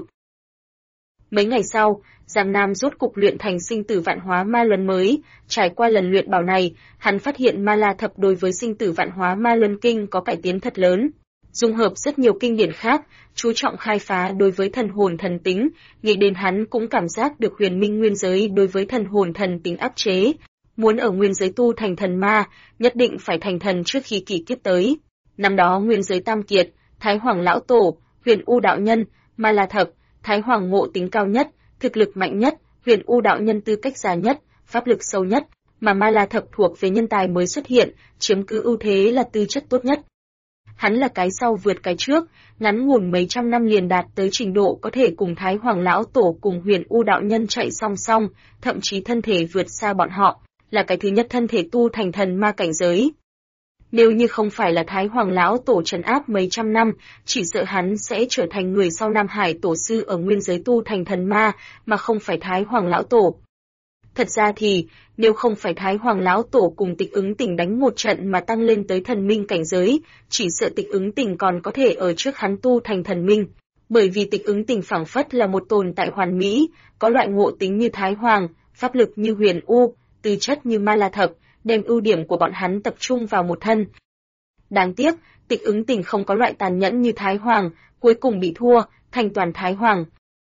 Mấy ngày sau, Giang Nam rốt cục luyện thành sinh tử vạn hóa ma luân mới, trải qua lần luyện bảo này, hắn phát hiện Ma La Thập đối với sinh tử vạn hóa ma luân kinh có cải tiến thật lớn. dung hợp rất nhiều kinh điển khác, chú trọng khai phá đối với thần hồn thần tính, nghĩ đến hắn cũng cảm giác được huyền minh nguyên giới đối với thần hồn thần tính áp chế. Muốn ở nguyên giới tu thành thần ma, nhất định phải thành thần trước khi kỷ kiếp tới. Năm đó nguyên giới tam kiệt, Thái Hoàng Lão Tổ, Huyền U Đạo Nhân, Ma La Thập, Thái Hoàng ngộ tính cao nhất, thực lực mạnh nhất, Huyền U Đạo Nhân tư cách già nhất, pháp lực sâu nhất, mà Ma La Thập thuộc về nhân tài mới xuất hiện, chiếm cứ ưu thế là tư chất tốt nhất. Hắn là cái sau vượt cái trước, ngắn ngủn mấy trăm năm liền đạt tới trình độ có thể cùng Thái Hoàng Lão Tổ cùng Huyền U Đạo Nhân chạy song song, thậm chí thân thể vượt xa bọn họ, là cái thứ nhất thân thể tu thành thần ma cảnh giới. Nếu như không phải là Thái Hoàng Lão Tổ trấn áp mấy trăm năm, chỉ sợ hắn sẽ trở thành người sau Nam Hải Tổ Sư ở nguyên giới tu thành thần ma, mà không phải Thái Hoàng Lão Tổ. Thật ra thì, nếu không phải Thái Hoàng Lão Tổ cùng Tịch Ứng Tỉnh đánh một trận mà tăng lên tới thần minh cảnh giới, chỉ sợ Tịch Ứng Tỉnh còn có thể ở trước hắn tu thành thần minh. Bởi vì Tịch Ứng Tỉnh phảng phất là một tồn tại hoàn mỹ, có loại ngộ tính như Thái Hoàng, pháp lực như Huyền U, tư chất như Ma La Thập, đem ưu điểm của bọn hắn tập trung vào một thân. Đáng tiếc, Tịch Ứng Tỉnh không có loại tàn nhẫn như Thái Hoàng, cuối cùng bị thua, thành toàn Thái Hoàng.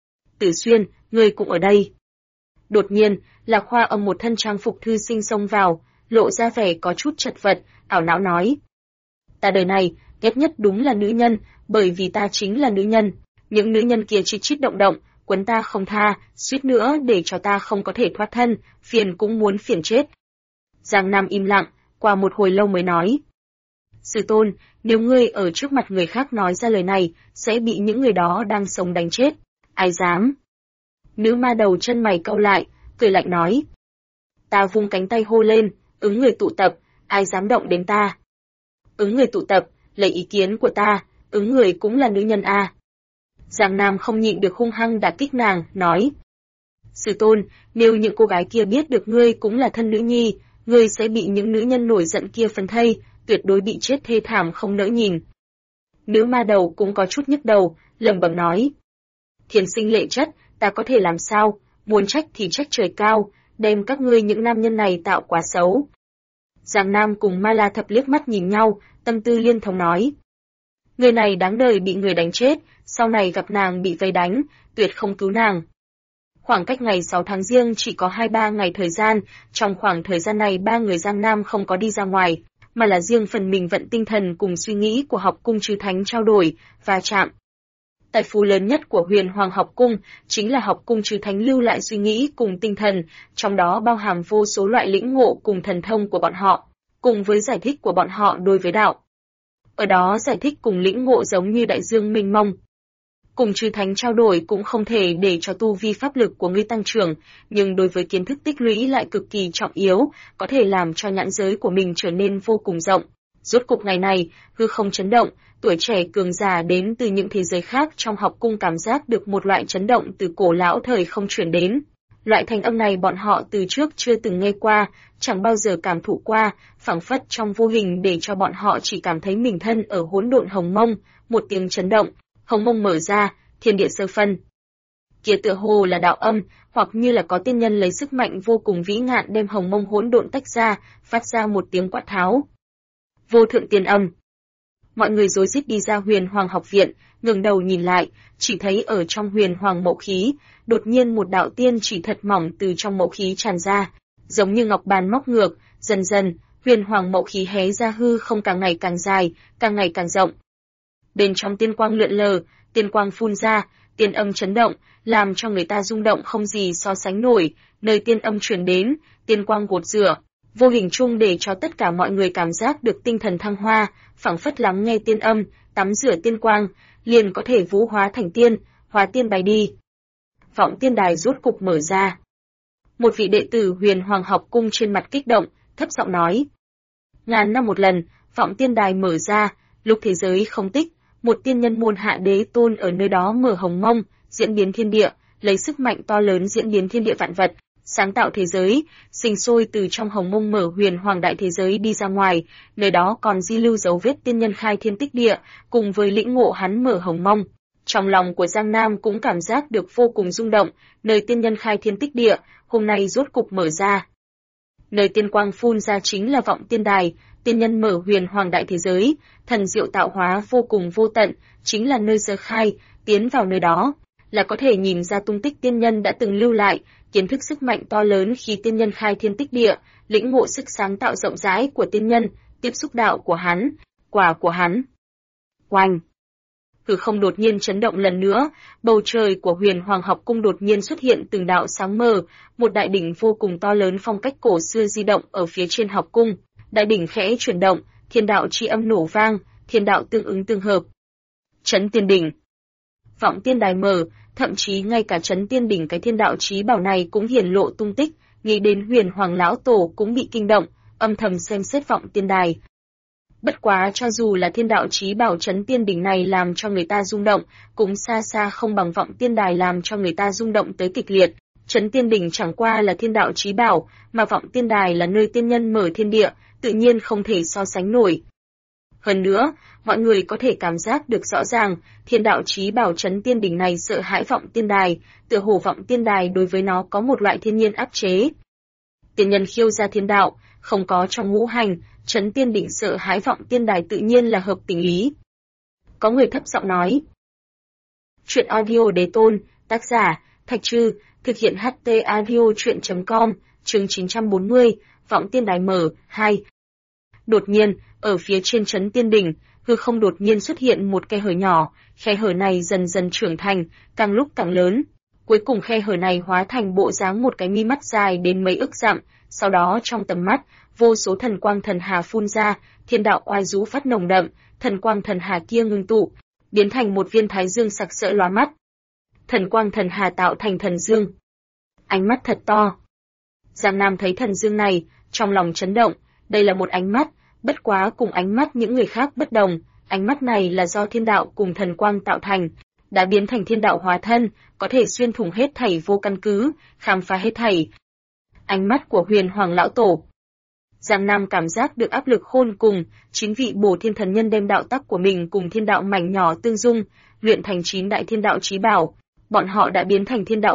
Tử Xuyên, ngươi cũng ở đây. Đột nhiên, Lạc Hoa âm một thân trang phục thư sinh xông vào, lộ ra vẻ có chút chật vật, ảo não nói. Ta đời này, ghét nhất đúng là nữ nhân, bởi vì ta chính là nữ nhân. Những nữ nhân kia chít chít động động, quấn ta không tha, suýt nữa để cho ta không có thể thoát thân, phiền cũng muốn phiền chết. Giang Nam im lặng, qua một hồi lâu mới nói. Sư tôn, nếu ngươi ở trước mặt người khác nói ra lời này, sẽ bị những người đó đang sống đánh chết. Ai dám? Nữ ma đầu chân mày cau lại, cười lạnh nói. Ta vung cánh tay hô lên, ứng người tụ tập, ai dám động đến ta? Ứng người tụ tập, lấy ý kiến của ta, ứng người cũng là nữ nhân a. Giang Nam không nhịn được hung hăng đả kích nàng, nói. Sư tôn, nếu những cô gái kia biết được ngươi cũng là thân nữ nhi, ngươi sẽ bị những nữ nhân nổi giận kia phân thây, tuyệt đối bị chết thê thảm không nỡ nhìn. Nữ ma đầu cũng có chút nhức đầu, lẩm bẩm nói. Thiên sinh lệ chất, ta có thể làm sao, muốn trách thì trách trời cao, đem các ngươi những nam nhân này tạo quá xấu. Giang Nam cùng Ma La Thập liếc mắt nhìn nhau, tâm tư liên thông nói. Người này đáng đời bị người đánh chết, sau này gặp nàng bị vây đánh, tuyệt không cứu nàng. Khoảng cách ngày 6 tháng Giêng chỉ có 2-3 ngày thời gian, trong khoảng thời gian này ba người Giang Nam không có đi ra ngoài, mà là riêng phần mình vận tinh thần cùng suy nghĩ của học cung Trư Thánh trao đổi, và chạm. Tài phú lớn nhất của Huyền Hoàng học cung chính là học cung Trư Thánh lưu lại suy nghĩ cùng tinh thần, trong đó bao hàm vô số loại lĩnh ngộ cùng thần thông của bọn họ, cùng với giải thích của bọn họ đối với đạo. Ở đó giải thích cùng lĩnh ngộ giống như đại dương mênh mông. Cùng Trư Thánh trao đổi cũng không thể để cho tu vi pháp lực của ngươi tăng trưởng, nhưng đối với kiến thức tích lũy lại cực kỳ trọng yếu, có thể làm cho nhãn giới của mình trở nên vô cùng rộng. Rốt cục ngày này, hư không chấn động, tuổi trẻ cường giả đến từ những thế giới khác trong học cung cảm giác được một loại chấn động từ cổ lão thời không truyền đến. Loại thanh âm này bọn họ từ trước chưa từng nghe qua, chẳng bao giờ cảm thụ qua, phảng phất trong vô hình để cho bọn họ chỉ cảm thấy mình thân ở hỗn độn hồng mông, một tiếng chấn động, hồng mông mở ra, thiên địa sơ phân. Kia tựa hồ là đạo âm, hoặc như là có tiên nhân lấy sức mạnh vô cùng vĩ ngạn đem hồng mông hỗn độn tách ra, phát ra một tiếng quát tháo. Vô thượng tiên âm. Mọi người rối rít đi ra Huyền Hoàng học viện, ngẩng đầu nhìn lại, chỉ thấy ở trong Huyền Hoàng mộ khí, đột nhiên một đạo tiên chỉ thật mỏng từ trong mộ khí tràn ra, giống như ngọc bàn móc ngược, dần dần, Huyền Hoàng mộ khí hé ra hư không càng ngày càng dài, càng ngày càng rộng. Bên trong tiên quang lượn lờ, tiên quang phun ra, tiên âm chấn động, làm cho người ta rung động không gì so sánh nổi, nơi tiên âm truyền đến, tiên quang gột rửa, vô hình chung để cho tất cả mọi người cảm giác được tinh thần thăng hoa, phảng phất lắng nghe tiên âm, tắm rửa tiên quang, liền có thể vũ hóa thành tiên, hóa tiên bay đi. Vọng tiên đài rốt cục mở ra. Một vị đệ tử Huyền Hoàng học cung trên mặt kích động, thấp giọng nói. Ngàn năm một lần, vọng tiên đài mở ra, lúc thế giới không tích, một tiên nhân môn hạ đế tôn ở nơi đó mở hồng mông, diễn biến thiên địa, lấy sức mạnh to lớn diễn biến thiên địa vạn vật, sáng tạo thế giới, sinh sôi từ trong hồng mông mở Huyền Hoàng đại thế giới đi ra ngoài, nơi đó còn di lưu dấu vết tiên nhân khai thiên tích địa, cùng với lĩnh ngộ hắn mở hồng mông. Trong lòng của Giang Nam cũng cảm giác được vô cùng rung động, nơi tiên nhân khai thiên tích địa, hôm nay rốt cục mở ra. Nơi tiên quang phun ra chính là vọng tiên đài, tiên nhân mở huyền hoàng đại thế giới, thần diệu tạo hóa vô cùng vô tận, chính là nơi sơ khai, tiến vào nơi đó là có thể nhìn ra tung tích tiên nhân đã từng lưu lại, kiến thức sức mạnh to lớn khi tiên nhân khai thiên tích địa, lĩnh ngộ sức sáng tạo rộng rãi của tiên nhân, tiếp xúc đạo của hắn, quả của hắn. Oanh! Hư không đột nhiên chấn động lần nữa, bầu trời của Huyền Hoàng học cung đột nhiên xuất hiện từng đạo sáng mờ, một đại đỉnh vô cùng to lớn phong cách cổ xưa di động ở phía trên học cung. Đại đỉnh khẽ chuyển động, thiên đạo chi âm nổ vang, thiên đạo tương ứng tương hợp. Chấn tiên đỉnh. Vọng tiên đài mở, thậm chí ngay cả chấn tiên đỉnh cái thiên đạo chí bảo này cũng hiển lộ tung tích, nghĩ đến Huyền Hoàng lão tổ cũng bị kinh động, âm thầm xem xét vọng tiên đài. Bất quá cho dù là thiên đạo chí bảo chấn tiên đỉnh này làm cho người ta rung động, cũng xa xa không bằng vọng tiên đài làm cho người ta rung động tới kịch liệt. Chấn tiên đỉnh chẳng qua là thiên đạo chí bảo, mà vọng tiên đài là nơi tiên nhân mở thiên địa, tự nhiên không thể so sánh nổi. Hơn nữa, mọi người có thể cảm giác được rõ ràng, thiên đạo chí bảo chấn tiên đỉnh này sợ hãi vọng tiên đài, tựa hồ vọng tiên đài đối với nó có một loại thiên nhiên áp chế. Tiên nhân khiêu ra thiên đạo, không có trong ngũ hành, chấn tiên đỉnh sợ hãi vọng tiên đài tự nhiên là hợp tình lý. Có người thấp giọng nói. Truyện audio đế tôn, tác giả, Thạch Trư, thực hiện HT audio truyện.com, chương 940, vọng tiên đài mở, 2. Đột nhiên, ở phía trên chấn tiên đỉnh, hư không đột nhiên xuất hiện một khe hở nhỏ, khe hở này dần dần trưởng thành, càng lúc càng lớn. Cuối cùng khe hở này hóa thành bộ dáng một cái mi mắt dài đến mấy ức dặm, sau đó trong tầm mắt, vô số thần quang thần hà phun ra, thiên đạo oai dũ phát nồng đậm, thần quang thần hà kia ngưng tụ, biến thành một viên thái dương sặc sỡ lóa mắt. Thần quang thần hà tạo thành thần dương. Ánh mắt thật to. Giang Nam thấy thần dương này, trong lòng chấn động, đây là một ánh mắt, bất quá cùng ánh mắt những người khác bất đồng, ánh mắt này là do thiên đạo cùng thần quang tạo thành, đã biến thành thiên đạo hóa thân, có thể xuyên thủng hết thảy vô căn cứ, khám phá hết thảy. Ánh mắt của Huyền Hoàng lão tổ. Giang Nam cảm giác được áp lực khôn cùng, 9 vị bổ thiên thần nhân đem đạo tắc của mình cùng thiên đạo mảnh nhỏ tương dung, luyện thành 9 đại thiên đạo chí bảo. Bọn họ đã biến thành thiên đạo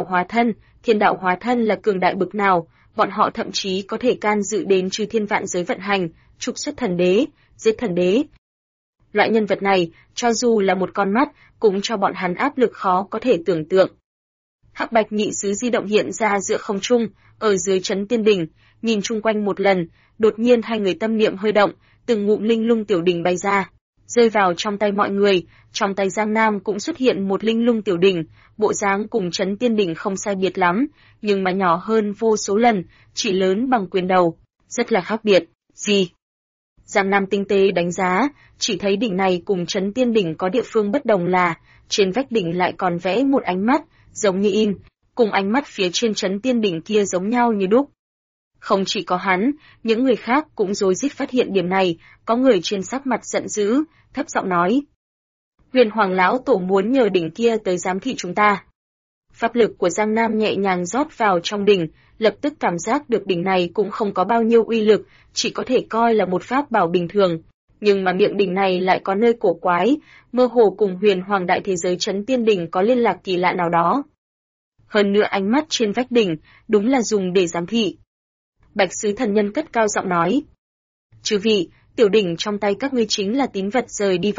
hóa thân là cường đại bực nào, bọn họ thậm chí có thể can dự đến chư thiên vạn giới vận hành, trục xuất thần đế, giết thần đế. Loại nhân vật này, cho dù là một con mắt, cũng cho bọn hắn áp lực khó có thể tưởng tượng. Hắc Bạch nhị sứ di động hiện ra giữa không trung, ở dưới chấn tiên đỉnh, nhìn chung quanh một lần, đột nhiên hai người tâm niệm hơi động, từng ngụm linh lung tiểu đỉnh bay ra, rơi vào trong tay mọi người, trong tay Giang Nam cũng xuất hiện một linh lung tiểu đỉnh, bộ dáng cùng chấn tiên đỉnh không sai biệt lắm, nhưng mà nhỏ hơn vô số lần, chỉ lớn bằng quyền đầu, rất là khác biệt. Gì? Giang Nam tinh tế đánh giá, chỉ thấy đỉnh này cùng chấn tiên đỉnh có địa phương bất đồng là, trên vách đỉnh lại còn vẽ một ánh mắt, giống như in, cùng ánh mắt phía trên chấn tiên đỉnh kia giống nhau như đúc. Không chỉ có hắn, những người khác cũng rối rít phát hiện điểm này, có người trên sắc mặt giận dữ, thấp giọng nói. Huyền Hoàng lão tổ muốn nhờ đỉnh kia tới giám thị chúng ta. Pháp lực của Giang Nam nhẹ nhàng rót vào trong đỉnh, lập tức cảm giác được đỉnh này cũng không có bao nhiêu uy lực, chỉ có thể coi là một pháp bảo bình thường. Nhưng mà miệng đỉnh này lại có nơi cổ quái, mơ hồ cùng Huyền Hoàng đại thế giới chấn tiên đỉnh có liên lạc kỳ lạ nào đó. Hơn nữa ánh mắt trên vách đỉnh, đúng là dùng để giám thị. Bạch sứ thần nhân cất cao giọng nói. Chư vị, tiểu đỉnh trong tay các ngươi chính là tín vật rời đi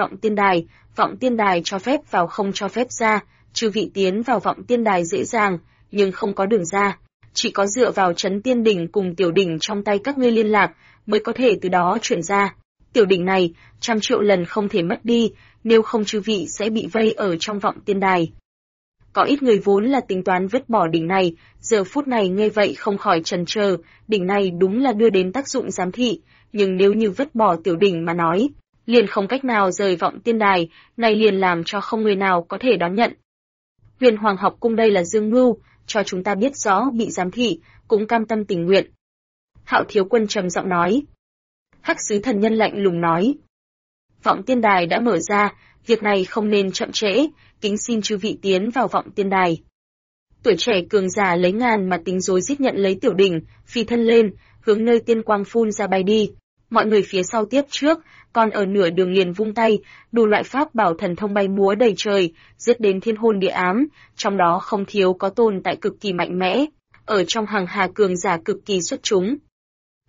vọng tiên đài cho phép vào không cho phép ra, chư vị tiến vào vọng tiên đài dễ dàng, nhưng không có đường ra, chỉ có dựa vào chấn tiên đỉnh cùng tiểu đỉnh trong tay các ngươi liên lạc, mới có thể từ đó chuyển ra. Tiểu đỉnh này, 100 triệu lần không thể mất đi, nếu không chư vị sẽ bị vây ở trong vọng tiên đài. Có ít người vốn là tính toán vứt bỏ đỉnh này, giờ phút này nghe vậy không khỏi chần chờ, đỉnh này đúng là đưa đến tác dụng giám thị, nhưng nếu như vứt bỏ tiểu đỉnh mà nói, liền không cách nào rời vọng tiên đài, này liền làm cho không người nào có thể đón nhận. Huyền Hoàng học cung đây là dương mưu, cho chúng ta biết rõ bị giám thị, cũng cam tâm tình nguyện. Hạo Thiếu Quân trầm giọng nói. Hắc sứ thần nhân lạnh lùng nói. Vọng tiên đài đã mở ra, việc này không nên chậm trễ, kính xin chư vị tiến vào vọng tiên đài. Tuổi trẻ cường giả lấy ngàn mà tính rối rít nhận lấy tiểu đỉnh, phi thân lên, hướng nơi tiên quang phun ra bay đi. Mọi người phía sau tiếp trước, còn ở nửa đường liền vung tay, đủ loại pháp bảo thần thông bay múa đầy trời, giết đến thiên hôn địa ám, trong đó không thiếu có tồn tại cực kỳ mạnh mẽ, ở trong hàng hà cường giả cực kỳ xuất chúng.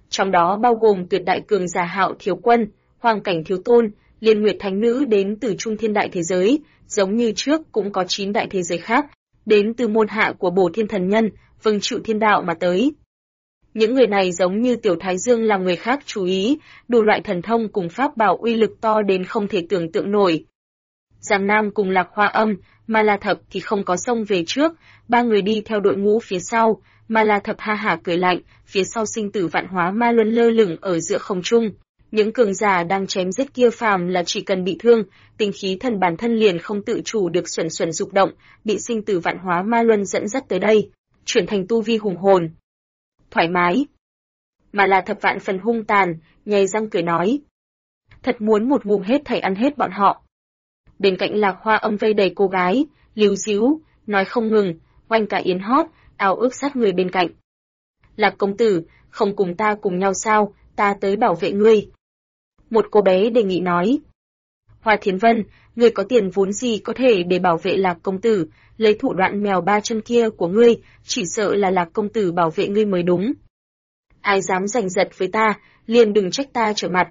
trong đó bao gồm tuyệt đại cường giả Hạo Thiếu Quân, Hoàng Cảnh Thiếu Tôn, Liên Nguyệt Thánh Nữ đến từ Trung Thiên Đại Thế Giới, giống như trước cũng có 9 đại thế giới khác, đến từ môn hạ của Bổ Thiên Thần Nhân, vâng chịu thiên đạo mà tới. Những người này giống như Tiểu Thái Dương làm người khác chú ý, đủ loại thần thông cùng pháp bảo uy lực to đến không thể tưởng tượng nổi. Giang Nam cùng Lạc Hoa Âm, Ma La Thập thì không có xông về trước, ba người đi theo đội ngũ phía sau, Ma La Thập ha hả cười lạnh, phía sau sinh tử vạn hóa ma luân lơ lửng ở giữa không trung. Những cường giả đang chém giết kia phàm là chỉ cần bị thương, tinh khí thần bản thân liền không tự chủ được xuẩn xuẩn dục động, bị sinh tử vạn hóa ma luân dẫn dắt tới đây, chuyển thành tu vi hùng hồn. Thoải mái. Ma La Thập vạn phần hung tàn, nhè răng cười nói. Thật muốn một ngụm hết thảy ăn hết bọn họ. Bên cạnh Lạc Hoa Âm vây đầy cô gái, líu díu, nói không ngừng, oanh cả yến hót, ao ước sát người bên cạnh. Lạc công tử, không cùng ta cùng nhau sao, ta tới bảo vệ ngươi. Một cô bé đề nghị nói. Hoa Thiến Vân, ngươi có tiền vốn gì có thể để bảo vệ Lạc công tử, lấy thủ đoạn mèo ba chân kia của ngươi, chỉ sợ là Lạc công tử bảo vệ ngươi mới đúng. Ai dám giành giật với ta, liền đừng trách ta trở mặt.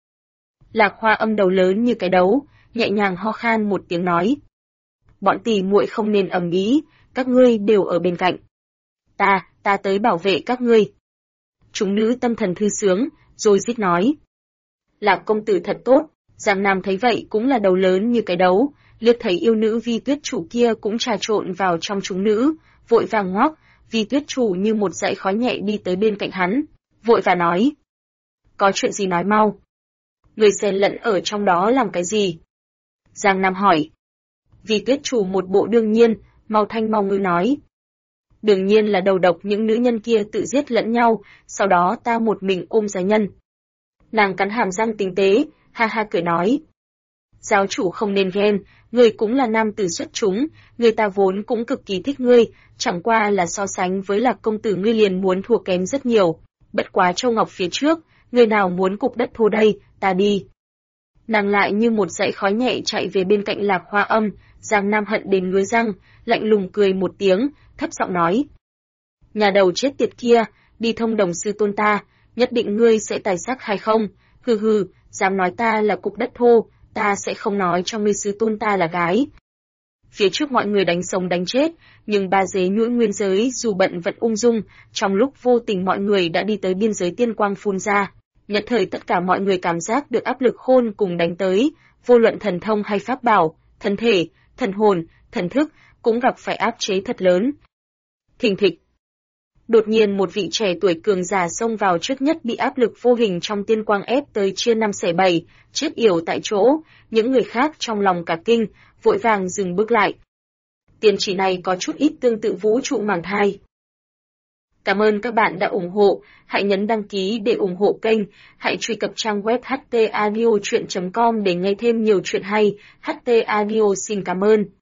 Lạc Hoa Âm đầu lớn như cái đấu, nhẹ nhàng ho khan một tiếng nói. Bọn tỷ muội không nên ầm ĩ, các ngươi đều ở bên cạnh. Ta tới bảo vệ các ngươi. Chúng nữ tâm thần thư sướng, rồi rít nói. Lạc công tử thật tốt, Giang Nam thấy vậy cũng là đầu lớn như cái đấu, liếc thấy yêu nữ Vi Tuyết Chủ kia cũng trà trộn vào trong chúng nữ, vội vàng ngoắc, Vi Tuyết Chủ như một dãy khói nhẹ đi tới bên cạnh hắn, vội và nói. Có chuyện gì nói mau. Người xen lẫn ở trong đó làm cái gì? Giang Nam hỏi. Vi Tuyết Chủ một bộ đương nhiên, mau thanh mau ngữ nói. Đương nhiên là đầu độc những nữ nhân kia tự giết lẫn nhau, sau đó ta một mình ôm giá nhân. Nàng cắn hàm răng tinh tế, ha ha cười nói. Giáo chủ không nên ghen, ngươi cũng là nam tử xuất chúng, người ta vốn cũng cực kỳ thích ngươi, chẳng qua là so sánh với Lạc công tử ngươi liền muốn thua kém rất nhiều. Bất quá Châu Ngọc phía trước, người nào muốn cục đất thô đây, ta đi. Nàng lại như một dãy khói nhẹ chạy về bên cạnh Lạc Hoa Âm, Giang Nam hận đến ngứa răng, lạnh lùng cười một tiếng, thấp giọng nói. Nhà đầu chết tiệt kia, đi thông đồng sư tôn ta, nhất định ngươi sẽ tài sắc hay không? Hừ hừ, dám nói ta là cục đất thô, ta sẽ không nói cho ngươi sư tôn ta là gái. Phía trước mọi người đánh sống đánh chết, nhưng ba dế nhũi nguyên giới dù bận vẫn ung dung, trong lúc vô tình mọi người đã đi tới biên giới tiên quang phun ra. Nhất thời tất cả mọi người cảm giác được áp lực khôn cùng đánh tới, vô luận thần thông hay pháp bảo, thân thể, thần hồn, thần thức, cũng gặp phải áp chế thật lớn. Thình thịch. Đột nhiên một vị trẻ tuổi cường giả xông vào trước nhất bị áp lực vô hình trong tiên quang ép tới chia năm xẻ bảy, chết yểu tại chỗ, những người khác trong lòng cả kinh, vội vàng dừng bước lại. Tiên chỉ này có chút ít tương tự vũ trụ màng thai. Cảm ơn các bạn đã ủng hộ, hãy nhấn đăng ký để ủng hộ kênh, hãy truy cập trang web htaudio.com để nghe thêm nhiều chuyện hay, HT Audio xin cảm ơn.